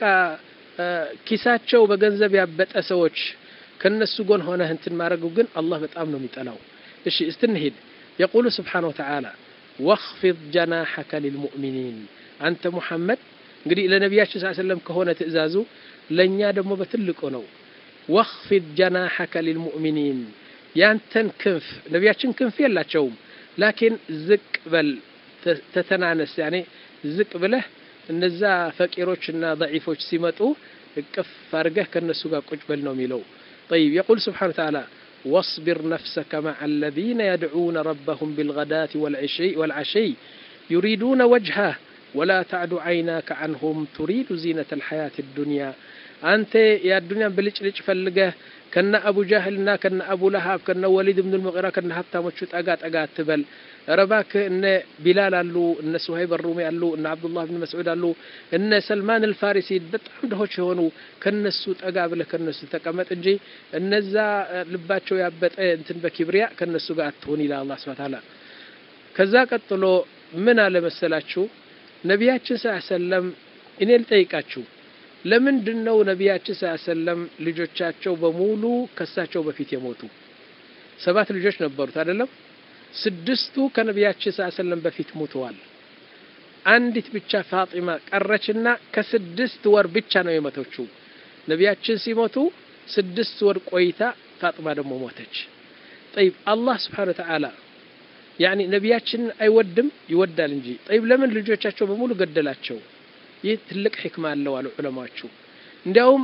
ኪሳቸው በገንዘብ ያበጠ ሰዎች ከነሱ ጎን ሆነህ እንትን ማድረጉ ግን አላህ በጣም ነው የሚጠላው እሺ እስትንሂድ يقول سبحانه وتعالى واخفض جناحك للمؤمنين አንተ ሙሐመድ እንግዲህ ለነብያችን ሰለላሁ ዐለይሂ ወሰለም ከሆነ ትእዛዙ ለኛ ደግሞ በትልቁ ነው واخفض جناحك للمؤمنين ያንተን ክንፍ ነብያችን ክንፍ የላቸውም لكن ዝቅ በል ተተናነስ يعني ዝቅ ብለህ እነዛ ፈቂሮችና ضعيفዎች ሲመጡ እቅፍ አርገህ ከነሱ ጋር ቁጭ በል ነው የሚለው طيب يقول سبحانه وتعالى واصبر نفسك مع الذين يدعون ربهم بالغداة والعشي والعشي يريدون وجهه ولا تعد عيناك عنهم تريد زينة الحياة الدنيا أنت يا الدنيا بلج فلقه كنا أبو جهلنا كنا أبو لهب كنا وليد بن المغيرة كنا حتى مشوت أقات أقات تبل رباك إن بلال قالوا إن سهيب الرومي قالوا إن عبد الله بن مسعود قالوا إن سلمان الفارسي بتعم دهوش هونو كنا السوت أقابل كنا السوت تكمت إنجي إن ذا لباتشو يابت إنتن بكبرياء كنا السوت قاتوني إلى الله سبحانه وتعالى كذا قتلوا من على مسلاتشو نبياتش صلى الله عليه وسلم إن التيكاتشو ለምንድነው ነብያችን ሰለላሁ ዐለይሂ ወሰለም ልጆቻቸው በሙሉ ከሳቸው በፊት የሞቱ ሰባት ልጆች ነበሩት አይደለም ስድስቱ ከነብያችን ሰለላሁ ዐለይሂ ወሰለም በፊት ሞተዋል አንዲት ብቻ ፋጢማ ቀረችና ከስድስት ወር ብቻ ነው የሞተችው ነብያችን ሲሞቱ ስድስት ወር ቆይታ ፋጢማ ደግሞ ሞተች طيب الله سبحانه وتعالى يعني ነብያችን አይወድም ይወዳል እንጂ طيب ለምን ልጆቻቸው በሙሉ ገደላቸው ይህ ትልቅ ህክማ አለው አሉ ዑለማዎቹ እንዲያውም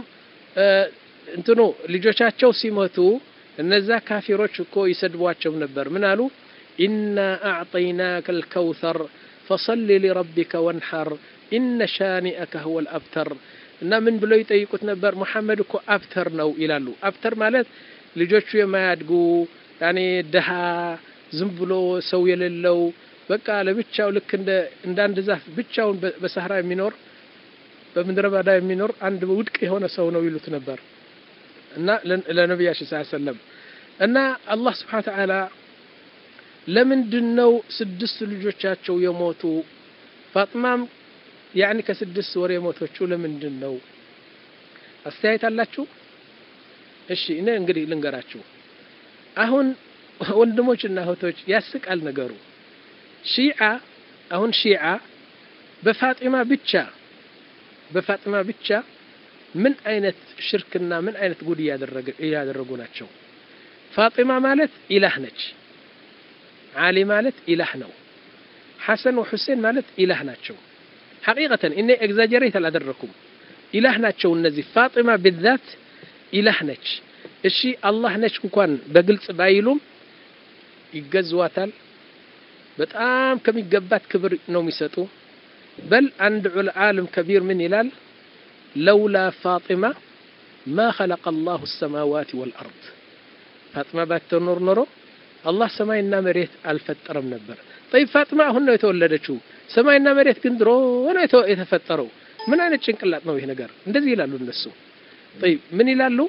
እንትኑ ልጆቻቸው ሲሞቱ እነዛ ካፊሮች እኮ ይሰድቧቸው ነበር ምን አሉ ኢና አዕጠይናከ الكوثر فصل لربك وانحر ان شانئك هو الابتر እና ምን ብለው ይጠይቁት ነበር መሐመድ እኮ አብተር ነው ይላሉ አብተር ማለት ልጆቹ የማያድጉ ያኔ ደሃ ዝም ብሎ ሰው የሌለው በቃ ለብቻው ልክ እንደ እንዳንድ ዛፍ ብቻውን በሰሃራ የሚኖር በምድረ በዳ የሚኖር አንድ ውድቅ የሆነ ሰው ነው ይሉት ነበር እና ለነብያችን ሰለላሁ ዐለይሂ ወሰለም እና አላህ Subhanahu Wa Ta'ala ለምንድነው ስድስት ልጆቻቸው የሞቱ ፋጥማም ያኒ ከስድስት ወር የሞተችው ለምንድነው አስተያየት አላችሁ እሺ እኔ እንግዲህ ልንገራችሁ አሁን ወንድሞችና እህቶች ያስቃል ነገሩ ሺዓ አሁን ሺዓ በፋጢማ ብቻ በፋጢማ ብቻ ምን አይነት ሽርክና ምን አይነት ጉድ ያደረገ ያደረጉ ናቸው ፋጢማ ማለት ኢላህ ነች አሊ ማለት ኢላህ ነው ሐሰን ወሁሴን ማለት ኢላህ ናቸው حقيقة اني اكزاجريت አላደረኩም ኢላህ ናቸው እነዚህ ፋጢማ بالذات ኢላህ ነች እሺ አላህ ነች እንኳን በግልጽ ባይሉም ይገዝዋታል በጣም ከሚገባት ክብር ነው የሚሰጡ بل عند عالم كبير من هلال لولا فاطمة ما خلق الله السماوات والأرض فاطمة باتنور نورو الله سماينا مريت الفترم نبر طيب فاطمة هنا يتولدشو سماينا مريت كندرو وانا يتفتروا من أين تشنكلات نوي هنا قر اندزي يلالو النسو طيب من يلالو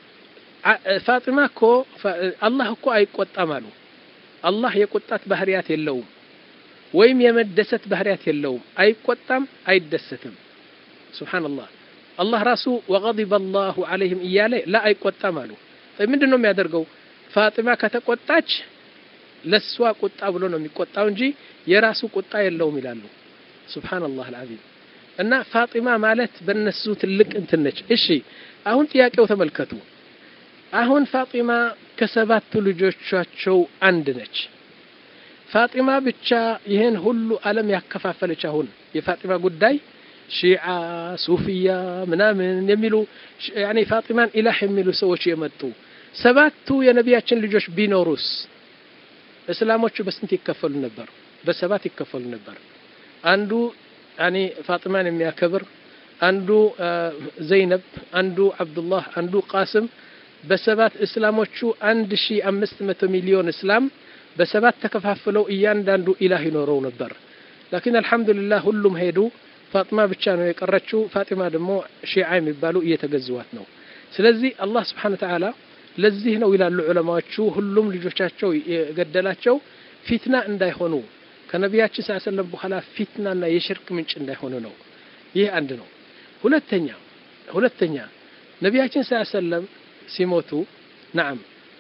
فاطمة كو الله كو أي قوت أمالو الله يقوتات بحريات اللوم ወይም የመደሰት ባህሪያት የለውም አይቆጣም አይደሰትም ሱብሃንአላህ አላህ ራሱ ወغضب الله عليهم እያለ ላ አይቆጣም አሉ ምንድነው የሚያደርገው ፋጢማ ከተቆጣች ለሷ ቁጣ ብሎ ነው የሚቆጣው እንጂ የራሱ ቁጣ የለውም ይላሉ ሱብሃንአላህ አልዓዚም እና ፋጢማ ማለት በእነሱ ትልቅ እንትን ነች እሺ አሁን ጥያቄው ተመልከቱ አሁን ፋጢማ ከሰባቱ ልጆቻቸው አንድ ነች ፋጢማ ብቻ ይሄን ሁሉ ዓለም ያከፋፈለች አሁን የፋጢማ ጉዳይ ሺዓ ሱፊያ ምናምን የሚሉ ያኒ ፋጢማን ኢላህ የሚሉ ሰዎች የመጡ ሰባቱ የነቢያችን ልጆች ቢኖሩስ እስላሞቹ በስንት ይከፈሉ ነበር በሰባት ይከፈሉ ነበር አንዱ ያኒ ፋጢማን የሚያከብር አንዱ ዘይነብ አንዱ አብዱላህ አንዱ ቃስም በሰባት እስላሞቹ አንድ ሺህ አምስት መቶ ሚሊዮን እስላም በሰባት ተከፋፍለው እያንዳንዱ ኢላህ ይኖረው ነበር لكن الحمد لله ሁሉም ሄዱ ፋጢማ ብቻ ነው የቀረችው ፋጢማ ደግሞ ሺዓ የሚባሉ እየተገዙዋት ነው ስለዚህ አላህ Subhanahu Wa Ta'ala ለዚህ ነው ይላሉ ዑለማዎቹ ሁሉም ልጆቻቸው የገደላቸው ፊትና እንዳይሆኑ ከነቢያችን ሰለላሁ ዐለይሂ ወሰለም በኋላ ፊትናና የሽርክ ምንጭ እንዳይሆኑ ነው ይህ አንድ ነው ሁለተኛ ሁለተኛ ነቢያችን ሰለላሁ ዐለይሂ ወሰለም ሲሞቱ نعم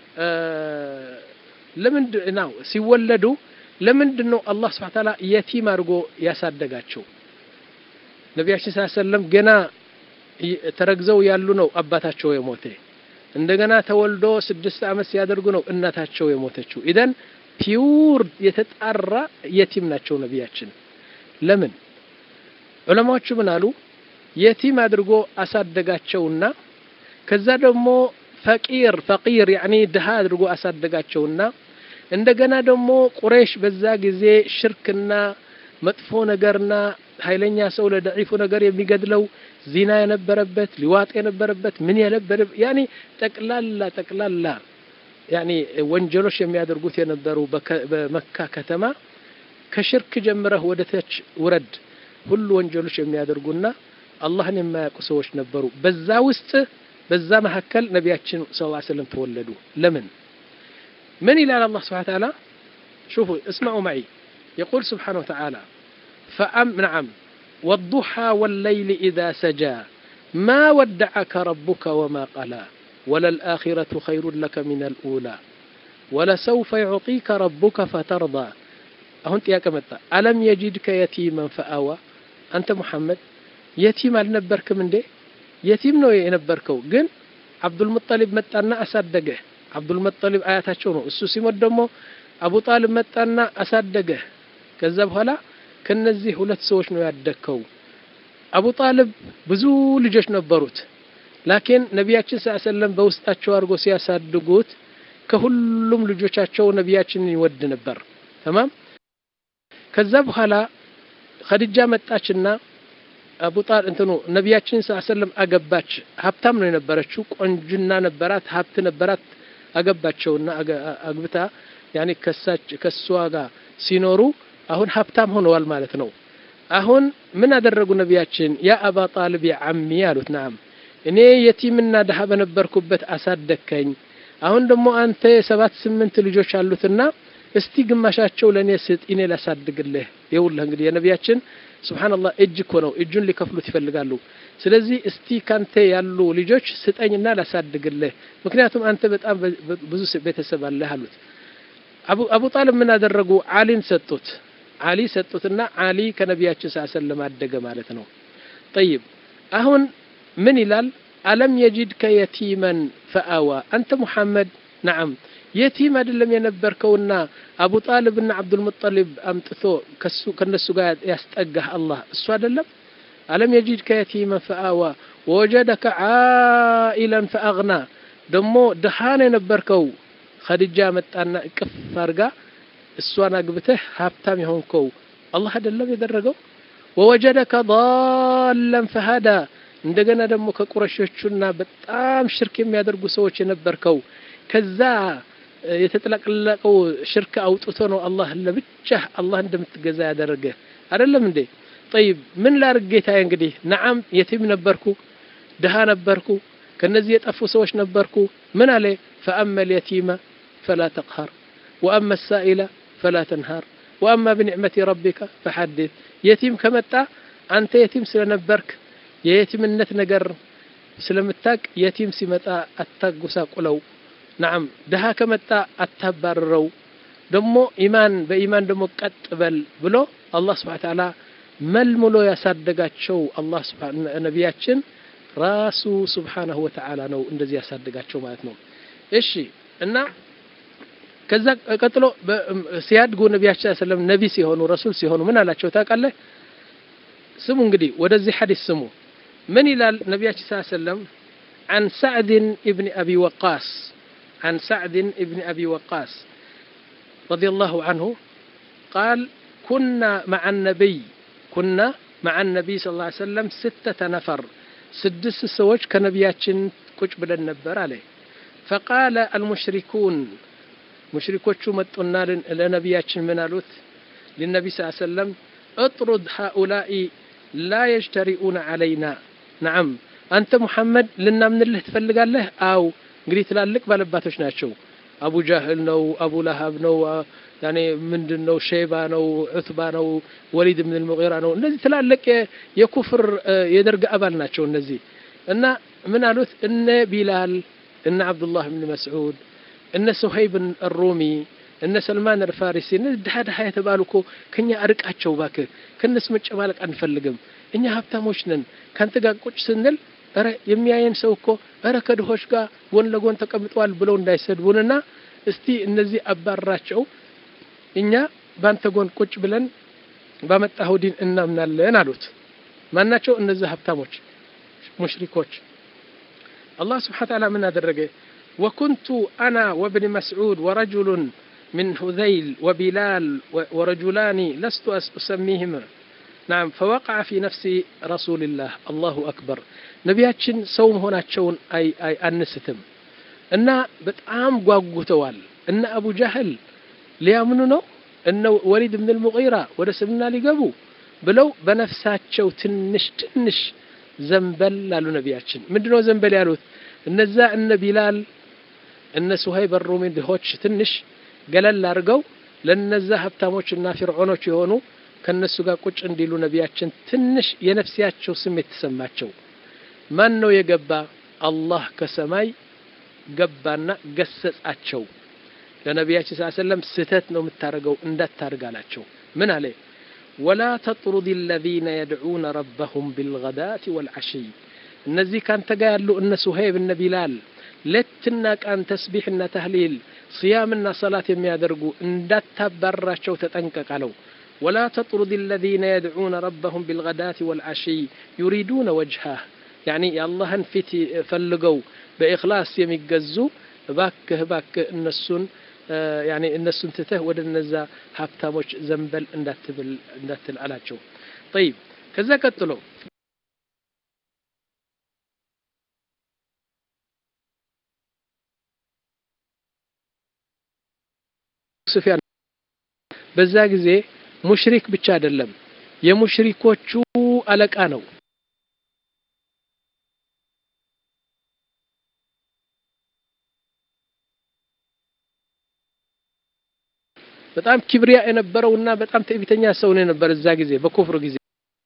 ለምን ነው ሲወለዱ ለምንድን ነው አላህ Subhanahu Wa Ta'ala የቲም አድርጎ ያሳደጋቸው ነቢያችን ሰለላሁ ዐለይሂ ወሰለም ገና ተረግዘው ያሉ ነው አባታቸው የሞተ እንደገና ተወልዶ ስድስት አመት ሲያደርጉ ነው እናታቸው የሞተችው ኢደን ፒውር የተጣራ የቲም ናቸው ነቢያችን ለምን ዑለማዎቹ ምን አሉ የቲም አድርጎ አሳደጋቸውና ከዛ ደግሞ ፈቂር ፈቂር يعني ድሃ አድርጎ አሳደጋቸውና እንደገና ደግሞ ቁረይሽ በዛ ጊዜ ሽርክና መጥፎ ነገርና ኃይለኛ ሰው ለደዒፉ ነገር የሚገድለው ዚና የነበረበት ሊዋጥ የነበረበት ምን የነበረ يعني ጠቅላላ ጠቅላላ يعني ወንጀሎች የሚያደርጉት የነበሩ በመካ ከተማ ከሽርክ ጀምረህ ወደታች ወረድ ሁሉ ወንጀሎች የሚያደርጉና አላህን የማያውቁ ሰዎች ነበሩ በዛ ውስጥ በዛ መሐከል ነቢያችን ሰለላሁ ዐለይሂ ወሰለም ተወለዱ ለምን من إلى الله سبحانه وتعالى شوفوا اسمعوا معي يقول سبحانه وتعالى فأم نعم والضحى والليل إذا سجى ما ودعك ربك وما قلى وللآخرة خير لك من الأولى ولسوف يعطيك ربك فترضى أهنت يا كمتا ألم يجدك يتيما فآوى أنت محمد يتيم النبرك من ده يتيم نو ينبركو جن عبد المطلب متانا أصدقه عبد المطلب آياتቸው ነው እሱ ሲሞት ደግሞ አቡ ጣልብ መጣና አሳደገ ከዛ በኋላ ከነዚህ ሁለት ሰዎች ነው ያደከው አቡ ጣልብ ብዙ ልጆች ነበሩት ላኪን ነቢያችን ሰለላሁ ዐለይሂ ወሰለም በውስጣቸው አድርጎ ሲያሳድጉት ከሁሉም ልጆቻቸው ነቢያችንን ይወድ ነበር تمام ከዛ በኋላ ኸዲጃ መጣችና አቡ ጣልብ እንትኑ ነቢያችን ሰለላሁ ዐለይሂ ወሰለም አገባች ሀብታም ነው የነበረችው ቆንጅና ነበራት ሀብት ነበራት አገባቸውና አግብታ يعني ከሳች ከሷ ጋር ሲኖሩ አሁን ሀብታም ሆነዋል ማለት ነው አሁን ምን አደረጉ ነቢያችን ያ አባ ጣልብ ያ አሚ ያሉት نعم እኔ የቲምና ደሃ በነበርኩበት አሳደከኝ አሁን ደግሞ አንተ ሰባት ስምንት ልጆች አሉትና እስቲ ግማሻቸው ለኔ ስጥ እኔ ላሳድግልህ ይውልህ እንግዲህ የነቢያችን ሱብሃንአላህ እጅ እኮ ነው እጁን ሊከፍሉት ይፈልጋሉ ስለዚህ እስቲ ካንተ ያሉ ልጆች ስጠኝና ላሳድግልህ ምክንያቱም አንተ በጣም ብዙ ቤተሰብ አለህ አሉት አቡ አቡ ጣልብ ምን አደረጉ አሊን ሰጡት አሊ ሰጡትና አሊ ከነቢያችን ሰለላሁ ዐለይሂ ወሰለም አደገ ማለት ነው طيب አሁን ምን ይላል አለም يجدك يتيما فآوى አንተ ሙሐመድ نعم የቲም አይደለም የነበርከውና አቡ ጣልብና አብዱል ሙጠሊብ አምጥቶ ከሱ ከነሱ ጋር ያስጠጋህ አላህ እሱ አይደለም አለም يجدك يتيما فآوى ووجدك عائلا فأغنى ደሞ ደሃን የነበርከው ኸዲጃ መጣና እቅፍ አርጋ እሷን አግብተህ ሀብታም ይሆንከው አላህ አይደለም ያደረገው ووجدك ضالا فهدى እንደገና ደግሞ ከቁረሾቹና በጣም ሽርክ የሚያደርጉ ሰዎች የነበርከው ከዛ የተጠለቀለቀው ሽርክ አውጥቶ ነው አላህ ለብቻ አላህ እንደምትገዛ ያደረገ አይደለም እንዴ طيب ምን ላርግ ጌታዬ እንግዲህ نعم የቲም ነበርኩ ደሃ ነበርኩ ከነዚህ የጠፉ ሰዎች ነበርኩ ምን አለ فأما اليتيم فلا تقهر وأما السائل فلا تنهر وأما بنعمة ربك فحدث يتيم ከመጣ አንተ የቲም ስለነበርክ የየቲምነት ነገር ስለምታቅ የቲም ሲመጣ አታጉሳቁለው نعم ደሃ ከመጣ አታባረረው ደሞ ኢማን በኢማን ደሞ ቀጥበል ብሎ አላህ Subhanahu Wa Ta'ala መልምሎ ያሳደጋቸው አላህ Subhanahu ነብያችን ራሱ Subhanahu Wa Ta'ala ነው እንደዚህ ያሳደጋቸው ማለት ነው እሺ እና ከዛ ቀጥሎ ሲያድጉ ነብያችን ሰለላሁ ዐለይሂ ወሰለም ነቢ ሲሆኑ ረሱል ሲሆኑ ምን አላቸው ታውቃለህ ስሙ እንግዲህ ወደዚህ ሐዲስ ስሙ ምን ይላል ነብያችን ሰለላሁ ዐለይሂ ወሰለም عن سعد ابن أبي وقاص عن سعد ابن أبي وقاص رضي الله عنه قال كنا مع النبي كنا مع النبي صلى الله عليه وسلم ستة نفر سدس سوج كنبياتين كوش بدن نبر عليه فقال المشركون مشركوቹ መጡና ለነብያችን ምን አሉት ለነብይ ሰለላሁ ዐለይሂ ወሰለም اطرد هؤلاء لا يجترئون علينا نعم አንተ ሙሐመድ ልናምንልህ ትፈልጋለህ አው እንግዲህ ትላልቅ ባለባቶች ናቸው አቡ ጃህል ነው አቡ ለሃብ ነው ያኔ ምንድነው ሸይባ ነው ዑትባ ነው ወሊድ ኢብኑ አልሙጊራ ነው እነዚህ ትላልቅ የኩፍር የደርግ አባል ናቸው እነዚህ እና ምን አሉት እነ ቢላል እነ አብዱላህ ኢብኑ መስዑድ እነ ሱሀይብ الرومي እነ ሰልማን الفارسي እነ ደሃ የተባሉኮ ከኛ አርቃቸው ባከ ከነስ መጨማለቅ አንፈልግም እኛ ሀብታሞች ነን ካንተ ጋር ቁጭ ስንል አረ የሚያየን ሰው እኮ አረ ከድሆች ጋር ጎን ለጎን ተቀምጠዋል ብለው እንዳይሰድቡንና እስቲ እነዚህ አባራቸው እኛ ባንተ ጎን ቁጭ ብለን ባመጣው ዲን እናምናለን አሉት ማናቸው እነዚህ ሀብታሞች ሙሽሪኮች አላህ Subhanahu Wa Ta'ala ምን አደረገ وكنت أنا وابن مسعود ورجل من هذيل وبلال ورجلان لست أسميهما نعم فوقع في نفس رسول الله الله أكبر نبياتشن سوم هنا تشون أي أي أنستم إن بتعام قاقوتوال إن أبو جهل ليامنونه إن وليد بن المغيرة ورسمنا لقبو بلو بنفسات شو تنش تنش زنبل لالو نبياتشن مدنو زنبل يالوت النزاع إن بلال إن سهيب الرومي دهوتش تنش قلل لارقو لأن الزهب تاموش فرعونوش يهونو ከነሱ ጋር ቁጭ እንዲሉ ነብያችን ትንሽ የነፍሲያቸው ስሜት ተሰማቸው ማን ነው የገባ አላህ ከሰማይ ገባና ገሰጻቸው ለነብያችን ሰለላሁ ዐለይሂ ወሰለም ስተት ነው የምታረገው እንዳታርጋላቸው ምን አለ ولا تطرد الذين يدعون ربهم بالغداة والعشي እነዚህ ካንተ ጋር ያሉ እነ ሱሀይብ እነ ቢላል ለትና ቃን ተስቢህና ተህሊል ሲያምና ሰላት የሚያደርጉ እንዳታባራቸው ተጠንቀቃለው ولا تطرد الذين يدعون ربهم بالغداة والعشي يريدون وجهه يعني يا الله انفتي فلقوا بإخلاص يميقزوا باك باك النسون يعني النسون تته ود النزا هابتاموش زنبل انداتبل انداتل علاجو طيب كذا قتلوا سفيان በዛ ጊዜ ሙሽሪክ ብቻ አይደለም የሙሽሪኮቹ አለቃ ነው በጣም ኪብሪያ የነበረውና በጣም ትዕቢተኛ ሰው ነው ነበር እዛ ጊዜ በኩፍር ጊዜ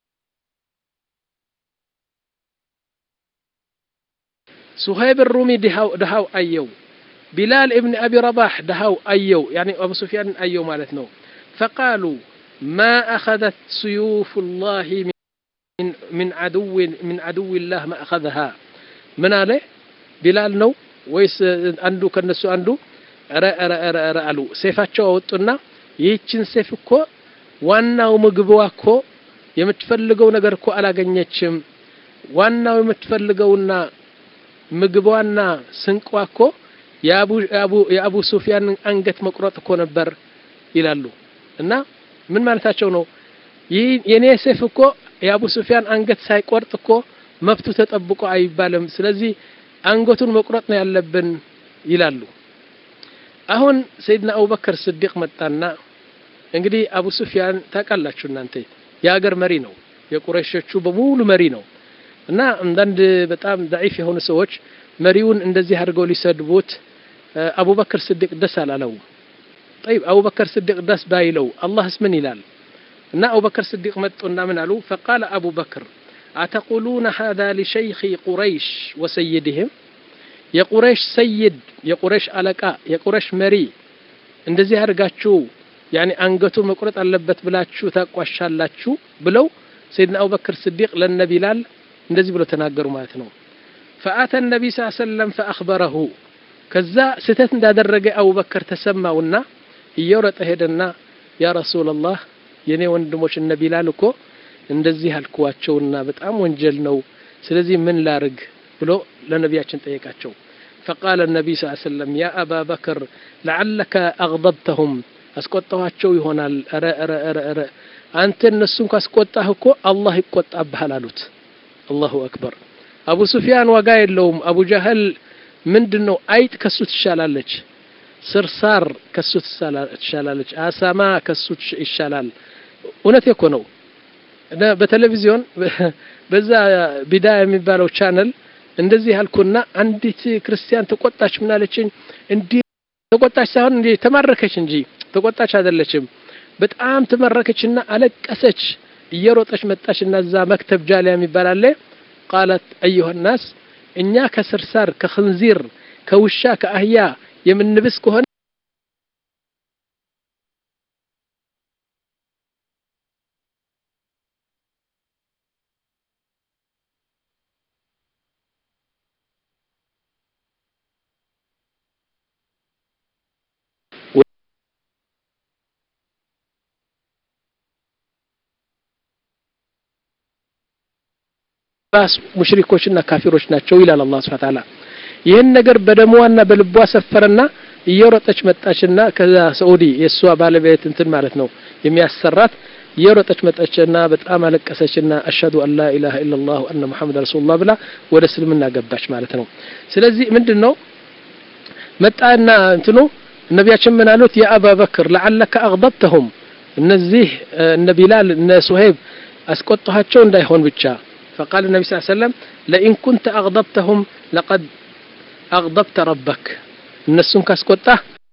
ሱሀይብ الرومي دهاو دهاو ايو بلال ابن ابي رباح دهاو ايو يعني ابو سفيان ايو ማለት ነው فقالوا ما أخذت سيوف الله من من عدو من عدو الله ما أخذها من عليه بلال نو ويس عنده كنسو عنده را را را را قالوا سيفاتشو አወጡና ይህችን ሰይፍ እኮ ዋናው ምግብዋ እኮ የምትፈልገው ነገር እኮ አላገኘችም ዋናው የምትፈልገውና ምግብዋና ስንቋ እኮ ያቡ ያቡ ያቡ ሱፊያን አንገት መቁረጥ እኮ ነበር ይላሉ እና ምን ማለታቸው ነው የኔ ሰይፍ እኮ የአቡ ሱፊያን አንገት ሳይቆርጥ እኮ መብቱ ተጠብቆ አይባልም ስለዚህ አንገቱን መቁረጥ ነው ያለብን ይላሉ አሁን ሰይድና አቡበከር ስዲቅ መጣና እንግዲህ አቡ ሱፊያን ታቃላችሁ እናንተ የሀገር መሪ ነው የቁረይሾቹ በሙሉ መሪ ነው እና አንዳንድ በጣም ضعيف የሆኑ ሰዎች መሪውን እንደዚህ አድርገው ሊሰድቡት አቡበከር ስዲቅ ደስ አላለው طيب أبو بكر الصديق داس بايلو الله اسمن يلال إن أبو بكر الصديق متقنا من علو فقال أبو بكر أتقولون هذا لشيخ قريش وسيدهم يا قريش سيد يا قريش ألقاء يا قريش مري እንደዚህ አድርጋችሁ يعني አንገቱ መቁረጥ አለበት ብላችሁ ታቋሻላችሁ ብለው سيدنا أبو بكر الصديق للنبي لال እንደዚህ ብለው ተናገሩ ማለት ነው فأتى النبي صلى الله عليه وسلم فأخبره ከዛ ስተት እንዳደረገ أبو بكر ተሰማውና እየወረጠ ሄደና يا رسول الله የኔ ወንድሞች النبي لال እኮ እንደዚህ አልኳቸውና በጣም ወንጀል ነው ስለዚህ ምን ላርግ ብሎ ለነቢያችን ጠየቃቸው فقال النبي صلى الله عليه وسلم يا أبا بكر لعلك أغضبتهم አስቆጣቸው ይሆናል አረ አረ አረ አረ አንተ እነሱን ካስቆጣህ እኮ አላህ ይቆጣብሃል አሉት አላሁ አክበር አቡ ሱፊያን ዋጋ የለውም አቡ ጀህል ምንድነው አይጥ ከሱ ትሻላለች ስርሳር ከሱ ትሻላለች አሳማ ከሱ ይሻላል እውነት እኮ ነው እና በቴሌቪዥን በዛ ቢዳያ የሚባለው ቻናል እንደዚህ ያልኩና አንዲት ክርስቲያን ተቆጣች ምናለችኝ እንዲ ተቆጣች ሳይሆን እንዲ ተማረከች እንጂ ተቆጣች አይደለችም በጣም ተመረከችና አለቀሰች እየሮጠች መጣችና እዛ መክተብ ጃሊያ የሚባል አለ قالت ايها الناس እኛ ከስርሳር ከخنزير ከውሻ ከአህያ የምንብስ ከሆነ ባስ ሙሽሪኮችና ካፊሮች ናቸው ይላል አላህ Subhanahu Wa Ta'ala ይሄን ነገር በደሟና በልቧ ሰፈረና እየሮጠች መጣችና ከዛ ሳኡዲ የሷ ባለቤት እንትን ማለት ነው የሚያሰራት እየሮጠች መጣችና በጣም አለቀሰችና አሽሃዱ አን ላ ኢላሃ ኢላላህ ወአነ ሙሐመድ ረሱላህ ብላ ወደ እስልምና ገባች ማለት ነው ስለዚህ ምንድነው መጣና እንትኑ ነብያችን ምን አሉት ያ አባ በክር لعلك اغضبتهم እነዚህ እነ ቢላል እነ ሱሄብ አስቆጣቸው እንዳይሆን ብቻ فقال النبي صلى الله عليه وسلم لئن كنت أغضبتهم لقد أغضبت ربك النسون كاسكوتا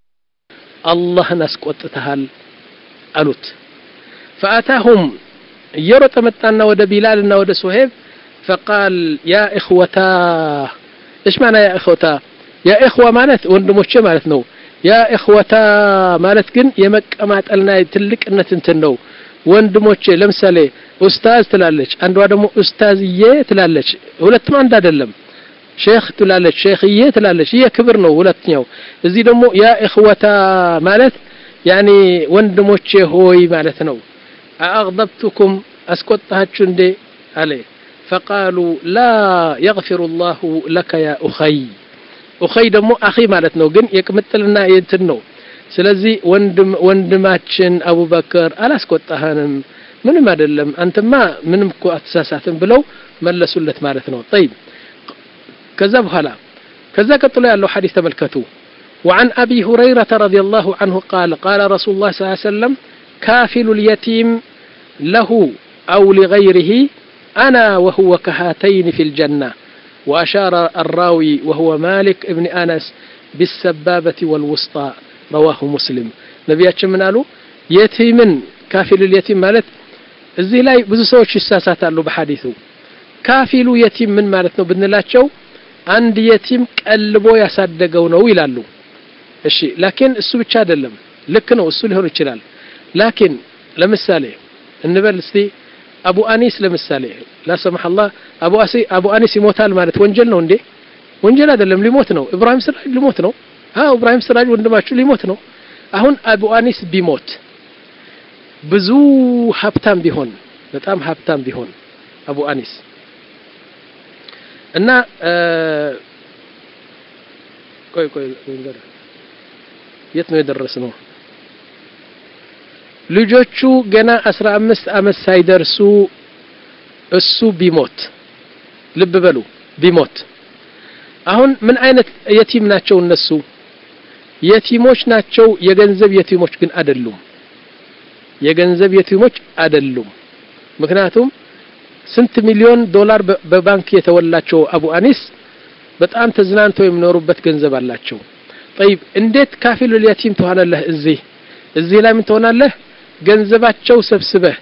الله نسكوتتهال ألوت فأتاهم يرى تمتعنا ود بلالنا ود سهيب فقال يا إخوتا إيش معنى يا إخوتا يا إخوة مالت وندموش مالت نو يا إخوتا مالت كن يمك أما تقلنا تلك أن تنتنو ወንድሞቼ ለምሳሌ ኡስታዝ ትላለች አንዷ ደግሞ ኡስታዝዬ ትላለች ሁለቱም አንድ አይደለም ሼክ ትላለች ሼክዬ ትላለች ይሄ ክብር ነው ሁለተኛው እዚህ ደግሞ ያ ኢኽወታ ማለት ያኒ ወንድሞቼ ሆይ ማለት ነው አغضبتكم اسقطታችሁ እንዴ አለ فقالوا لا يغفر الله لك يا اخي اخي ደግሞ اخي ማለት ነው ግን የቅምጥልና እንትን ነው ስለዚህ ወንድም ወንድማችን አቡበከር አላስቆጣህንም ምንም አይደለም አንተማ ምንም እኮ አትሳሳትም ብለው መለሱለት ማለት ነው طيب ከዛ በኋላ ከዛ ቀጥሎ ያለው ሐዲስ ተመልከቱ وعن ابي هريره رضي الله عنه قال قال رسول الله صلى الله عليه وسلم كافل اليتيم له او لغيره انا وهو كهاتين في الجنه واشار الراوي وهو مالك ابن انس بالسبابه والوسطى رواه مسلم ነብያችን ምን አሉ የቲምን ካፊሉ የቲም ማለት እዚህ ላይ ብዙ ሰዎች ይሳሳታሉ በሐዲሱ ካፊሉ የቲም ምን ማለት ነው ብንላቸው አንድ የቲም ቀልቦ ያሳደገው ነው ይላሉ እሺ ላኪን እሱ ብቻ አይደለም ልክ ነው እሱ ሊሆን ይችላል ላኪን ለምሳሌ እንበል እስቲ አቡ አኒስ ለምሳሌ لا سمح الله አቡ አሲ አቡ አኒስ ይሞታል ማለት ወንጀል ነው እንዴ ወንጀል አይደለም ሊሞት ነው ኢብራሂም ስራጅ ሊሞት ነው አው ኢብራሂም ስራጅ ወንድማችሁ ሊሞት ነው አሁን አቡ አኒስ ቢሞት ብዙ ሀብታም ቢሆን በጣም ሀብታም ቢሆን አቡ አኒስ እና ቆይ ቆይ እንገር የት ነው የደረስነው ልጆቹ ገና አስራ አምስት አመት ሳይደርሱ እሱ ቢሞት ልብ በሉ ቢሞት አሁን ምን አይነት የቲም ናቸው እነሱ የቲሞች ናቸው የገንዘብ የቲሞች ግን አይደሉም የገንዘብ የቲሞች አይደሉም ምክንያቱም ስንት ሚሊዮን ዶላር በባንክ የተወላቸው አቡ አኒስ በጣም ተዝናንተው የሚኖሩበት ገንዘብ አላቸው طيب እንዴት ካፊሉ የቲም ትሆናለህ እዚህ እዚህ ላይ ምን ትሆናለህ ገንዘባቸው ሰብስበህ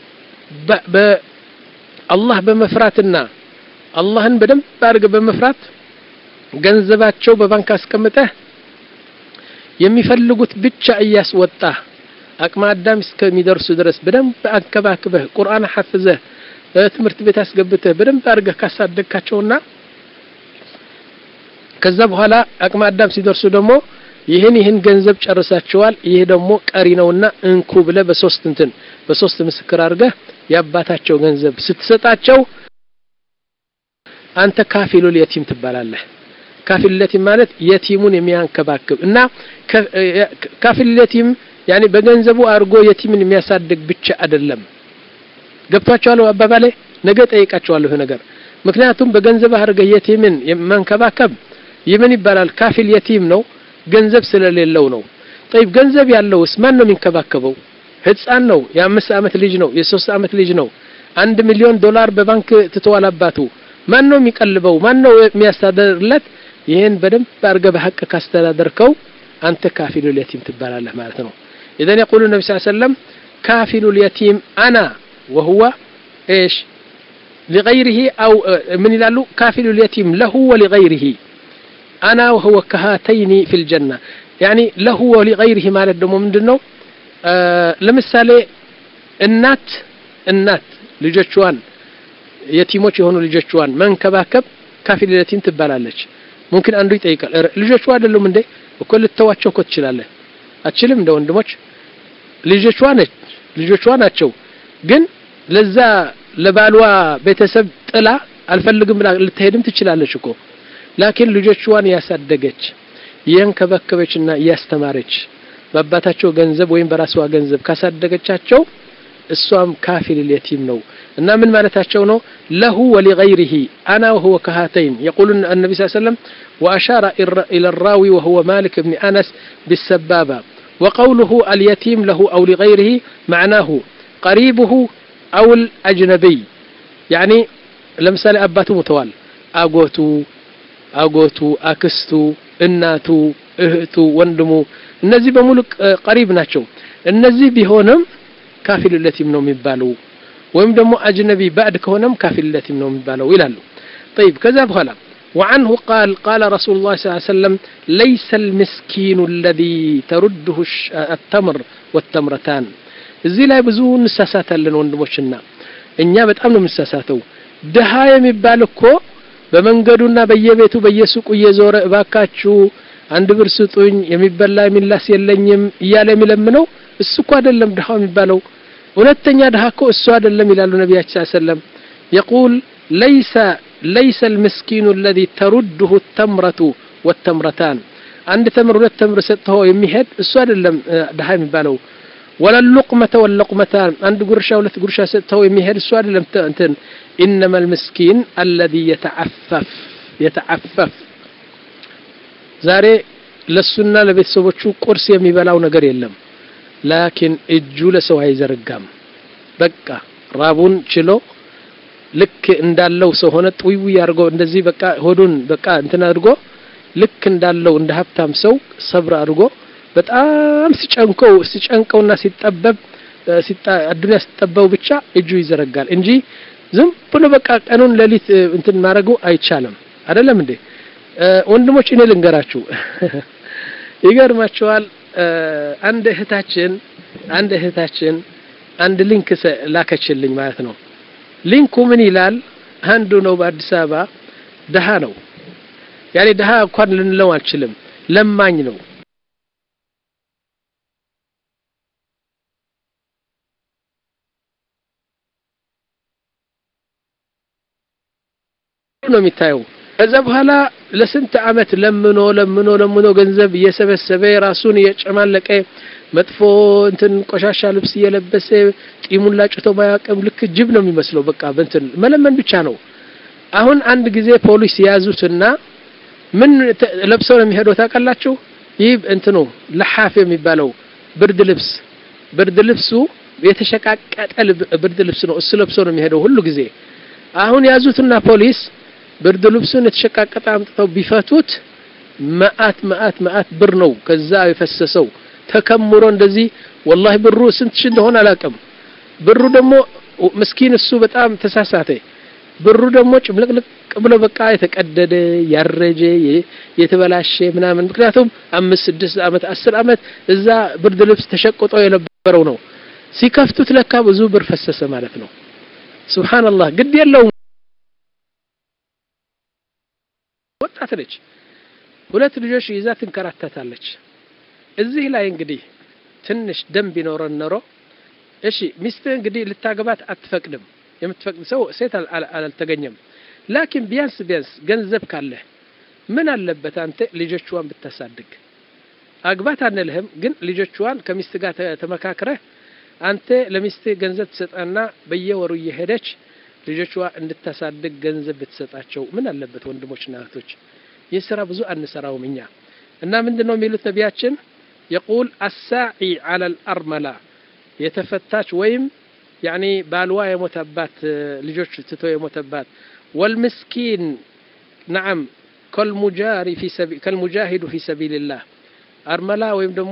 በአላህ በመፍራትና አላህን በደንብ አድርገህ በመፍራት ገንዘባቸው በባንክ አስቀምጠህ የሚፈልጉት ብቻ እያስወጣ አቅመ አዳም እስከሚደርሱ ድረስ በደንብ አንከባክበህ ቁርአን ሐፍዘህ ትምህርት ቤት አስገብተህ በደንብ አድርገህ ካሳደግካቸውና ከዛ በኋላ አቅመ አዳም ሲደርሱ ደግሞ ይሄን ይሄን ገንዘብ ጨርሳቸዋል ይሄ ደግሞ ቀሪ ነውና እንኩ ብለ በሶስት እንትን በሶስት ምስክር አድርገህ ያባታቸው ገንዘብ ስትሰጣቸው አንተ ካፊሉል የቲም ትባላለህ ካፊሉል የቲም ማለት የቲሙን የሚያንከባክብ እና ካፊሉል የቲም يعني በገንዘቡ አርጎ የቲምን የሚያሳድግ ብቻ አይደለም ገብቷቸዋል አባባሌ ነገ ጠይቃቸዋለሁ ነገር ምክንያቱም በገንዘብ አርገ የቲምን የማንከባከብ ይምን ይባላል ካፊል የቲም ነው ገንዘብ ስለሌለው ነው طيب ገንዘብ ያለውስ ማን ነው የሚንከባከበው ህፃን ነው የአምስት አመት ልጅ ነው የሶስት አመት ልጅ ነው አንድ ሚሊዮን ዶላር በባንክ ትተዋላባቱ ማን ነው የሚቀልበው ማን ነው የሚያስተዳድርለት ይሄን በደንብ አርገ በሐቅ ካስተዳደርከው አንተ ካፊሉል የቲም ትባላለህ ማለት ነው اذا يقول النبي صلى الله عليه وسلم كافل اليتيم انا وهو ايش لغيره او من يلالو كافل اليتيم له ولغيره انا وهو كهاتين في الجنه يعني له ولغيره ማለት ደግሞ ምንድነው ለምሳሌ እናት እናት ልጆቿን የቲሞች የሆኑ ልጆቿን መንከባከብ ካፊል የቲም ትባላለች ممكن አንዱ ይጠይቃል ልጆቿ አይደሉም እንዴ እኮ ልተዋቸው እኮ ትችላለህ አችልም እንደ ወንድሞች ልጆቿ ነች ልጆቿ ናቸው ግን ለዛ ለባልዋ ቤተሰብ ጥላ አልፈልግም ብላ ልትሄድም ትችላለች እኮ لكن ልጆቿን ያሳደገች የንከበከበችና ያስተማረች በአባታቸው ገንዘብ ወይም በራሷ ገንዘብ ካሳደገቻቸው እሷም ካፊል اليتيم ነው እና ምን ማለታቸው ነው له ولغيره انا وهو كهاتين يقول النبي صلى الله عليه وسلم واشار الى الراوي وهو مالك بن انس بالسبابه وقوله اليتيم له او لغيره معناه قريبه او الاجنبي يعني لمثال اباته متوال اغوتو اغوتو اكستو እናቱ እህቱ ወንድሙ እነዚህ በሙሉ قريب ናቸው እነዚህ ቢሆንም ካፊል اليتيم ነው የሚባለው ወይም ደግሞ አጅነቢ بعد ከሆነም ካፊል اليتيم ነው የሚባለው ይላሉ طيب كذا በኋላ وعنه قال قال رسول الله صلى الله عليه وسلم ليس المسكين الذي ترده التمر والتمرتان እዚህ ላይ ብዙ እንሳሳታለን ወንድሞችና እኛ በጣም ነው የምንሳሳተው ደሃ የሚባል እኮ በመንገዱና በየቤቱ በየሱቁ እየዞረ እባካችሁ አንድ ብር ስጡኝ የሚበላ የሚላስ የለኝም እያለ የሚለምነው እሱ እኮ አይደለም ደሃው የሚባለው ሁለተኛ ደሃ እኮ እሱ አይደለም ይላሉ ነብያችን ሰለላሁ ዐለይሂ ወሰለም يقول ليس ليس المسكين الذي ترده التمرة والتمرتان عند تمر ሁለት ተምር ሰጥተው የሚሄድ እሱ አይደለም ደሃ የሚባለው ولا اللقمة واللقمتان عند ጉርሻ ሁለት ጉርሻ ሰጥተው የሚሄድ እሱ አይደለም እንትን انما المسكين الذي يتعفف يتعفف ዛሬ ለሱና ለቤተሰቦቹ ቁርስ የሚበላው ነገር የለም لكن እጁ ለሰው አይዘረጋም በቃ ራቡን ችሎ ልክ እንዳለው ሰው ሆነ ጥዊው ያርጎ እንደዚህ በቃ ሆዱን በቃ እንትን አድርጎ ልክ እንዳለው እንደ ሀብታም ሰው ሰብር አድርጎ በጣም ሲጨንቀው ሲጨንቀውና ሲጠበብ ሲጣ አዱንያ ሲጠበው ብቻ እጁ ይዘረጋል እንጂ ዝም ብሎ በቃ ቀኑን ለሊት እንትን ማረጉ አይቻልም አይደለም እንዴ ወንድሞች እኔ ልንገራችሁ ይገርማችኋል አንድ እህታችን አንድ እህታችን አንድ ሊንክ ላከችልኝ ማለት ነው ሊንኩ ምን ይላል አንዱ ነው በአዲስ አበባ ደሃ ነው ያኔ ደሃ እንኳን ልንለው አልችልም ለማኝ ነው ነው የሚታየው ከዛ በኋላ ለስንት አመት ለምኖ ለምኖ ለምኖ ገንዘብ እየሰበሰበ ራሱን እየጨማለቀ መጥፎ እንትን ቆሻሻ ልብስ እየለበሰ ጢሙን ላጭቶ ማያቀም ልክ ጅብ ነው የሚመስለው በቃ በእንትን መለመን ብቻ ነው አሁን አንድ ጊዜ ፖሊስ ያዙትና ምን ለብሰው ነው የሚሄደው ታውቃላችሁ ይህ እንትኑ ለሐፍ የሚባለው ብርድ ልብስ ብርድ ልብሱ የተሸቃቀጠ ብርድ ልብስ ነው እሱ ለብሰው ነው የሚሄደው ሁሉ ጊዜ አሁን ያዙትና ፖሊስ ብርድ ልብሱን የተሸቃቀጠ አምጥተው ቢፈቱት ማአት ማአት ማአት ብር ነው ከዛ የፈሰሰው ተከምሮ እንደዚህ والله ብሩ ስንት እንደሆነ አላቀም ብሩ ደግሞ ምስኪን እሱ በጣም ተሳሳተ ብሩ ደግሞ ጭምልቅልቅ ብሎ በቃ የተቀደደ ያረጀ የተበላሸ ምናምን ምክንያቱም አምስት ስድስት አመት አስር አመት እዛ ብርድ ልብስ ተሸቅጦ የነበረው ነው ሲከፍቱት ለካ ብዙ ብር ፈሰሰ ማለት ነው ሱብሃንአላህ ግድ የለው ወጣት ልጅ ሁለት ልጆች ይዛ ትንከራተታለች እዚህ ላይ እንግዲህ ትንሽ ደም ቢኖረን ኖሮ እሺ ሚስት እንግዲህ ልታገባት አትፈቅድም የምትፈቅድ ሰው ሴት አልተገኘም ላኪን ቢያንስ ቢያንስ ገንዘብ ካለ ምን አለበት አንተ ልጆቿን ብታሳድግ አግባት አንልህም ግን ልጆቿን ከሚስት ጋር ተመካክረህ አንተ ለሚስት ገንዘብ ትሰጣና በየወሩ እየሄደች ልጆቿ እንድታሳድግ ገንዘብ ብትሰጣቸው ምን አለበት ወንድሞችና እህቶች የሥራ ብዙ አንሰራውም እኛ እና ምንድነው የሚሉት ነቢያችን يقول الساعي على الأرملة يتفتاش ويم يعني بالوا يموتبات لجوش تتو يموتبات والمسكين نعم كالمجاري في سبيل كالمجاهد في سبيل الله أرملة ويم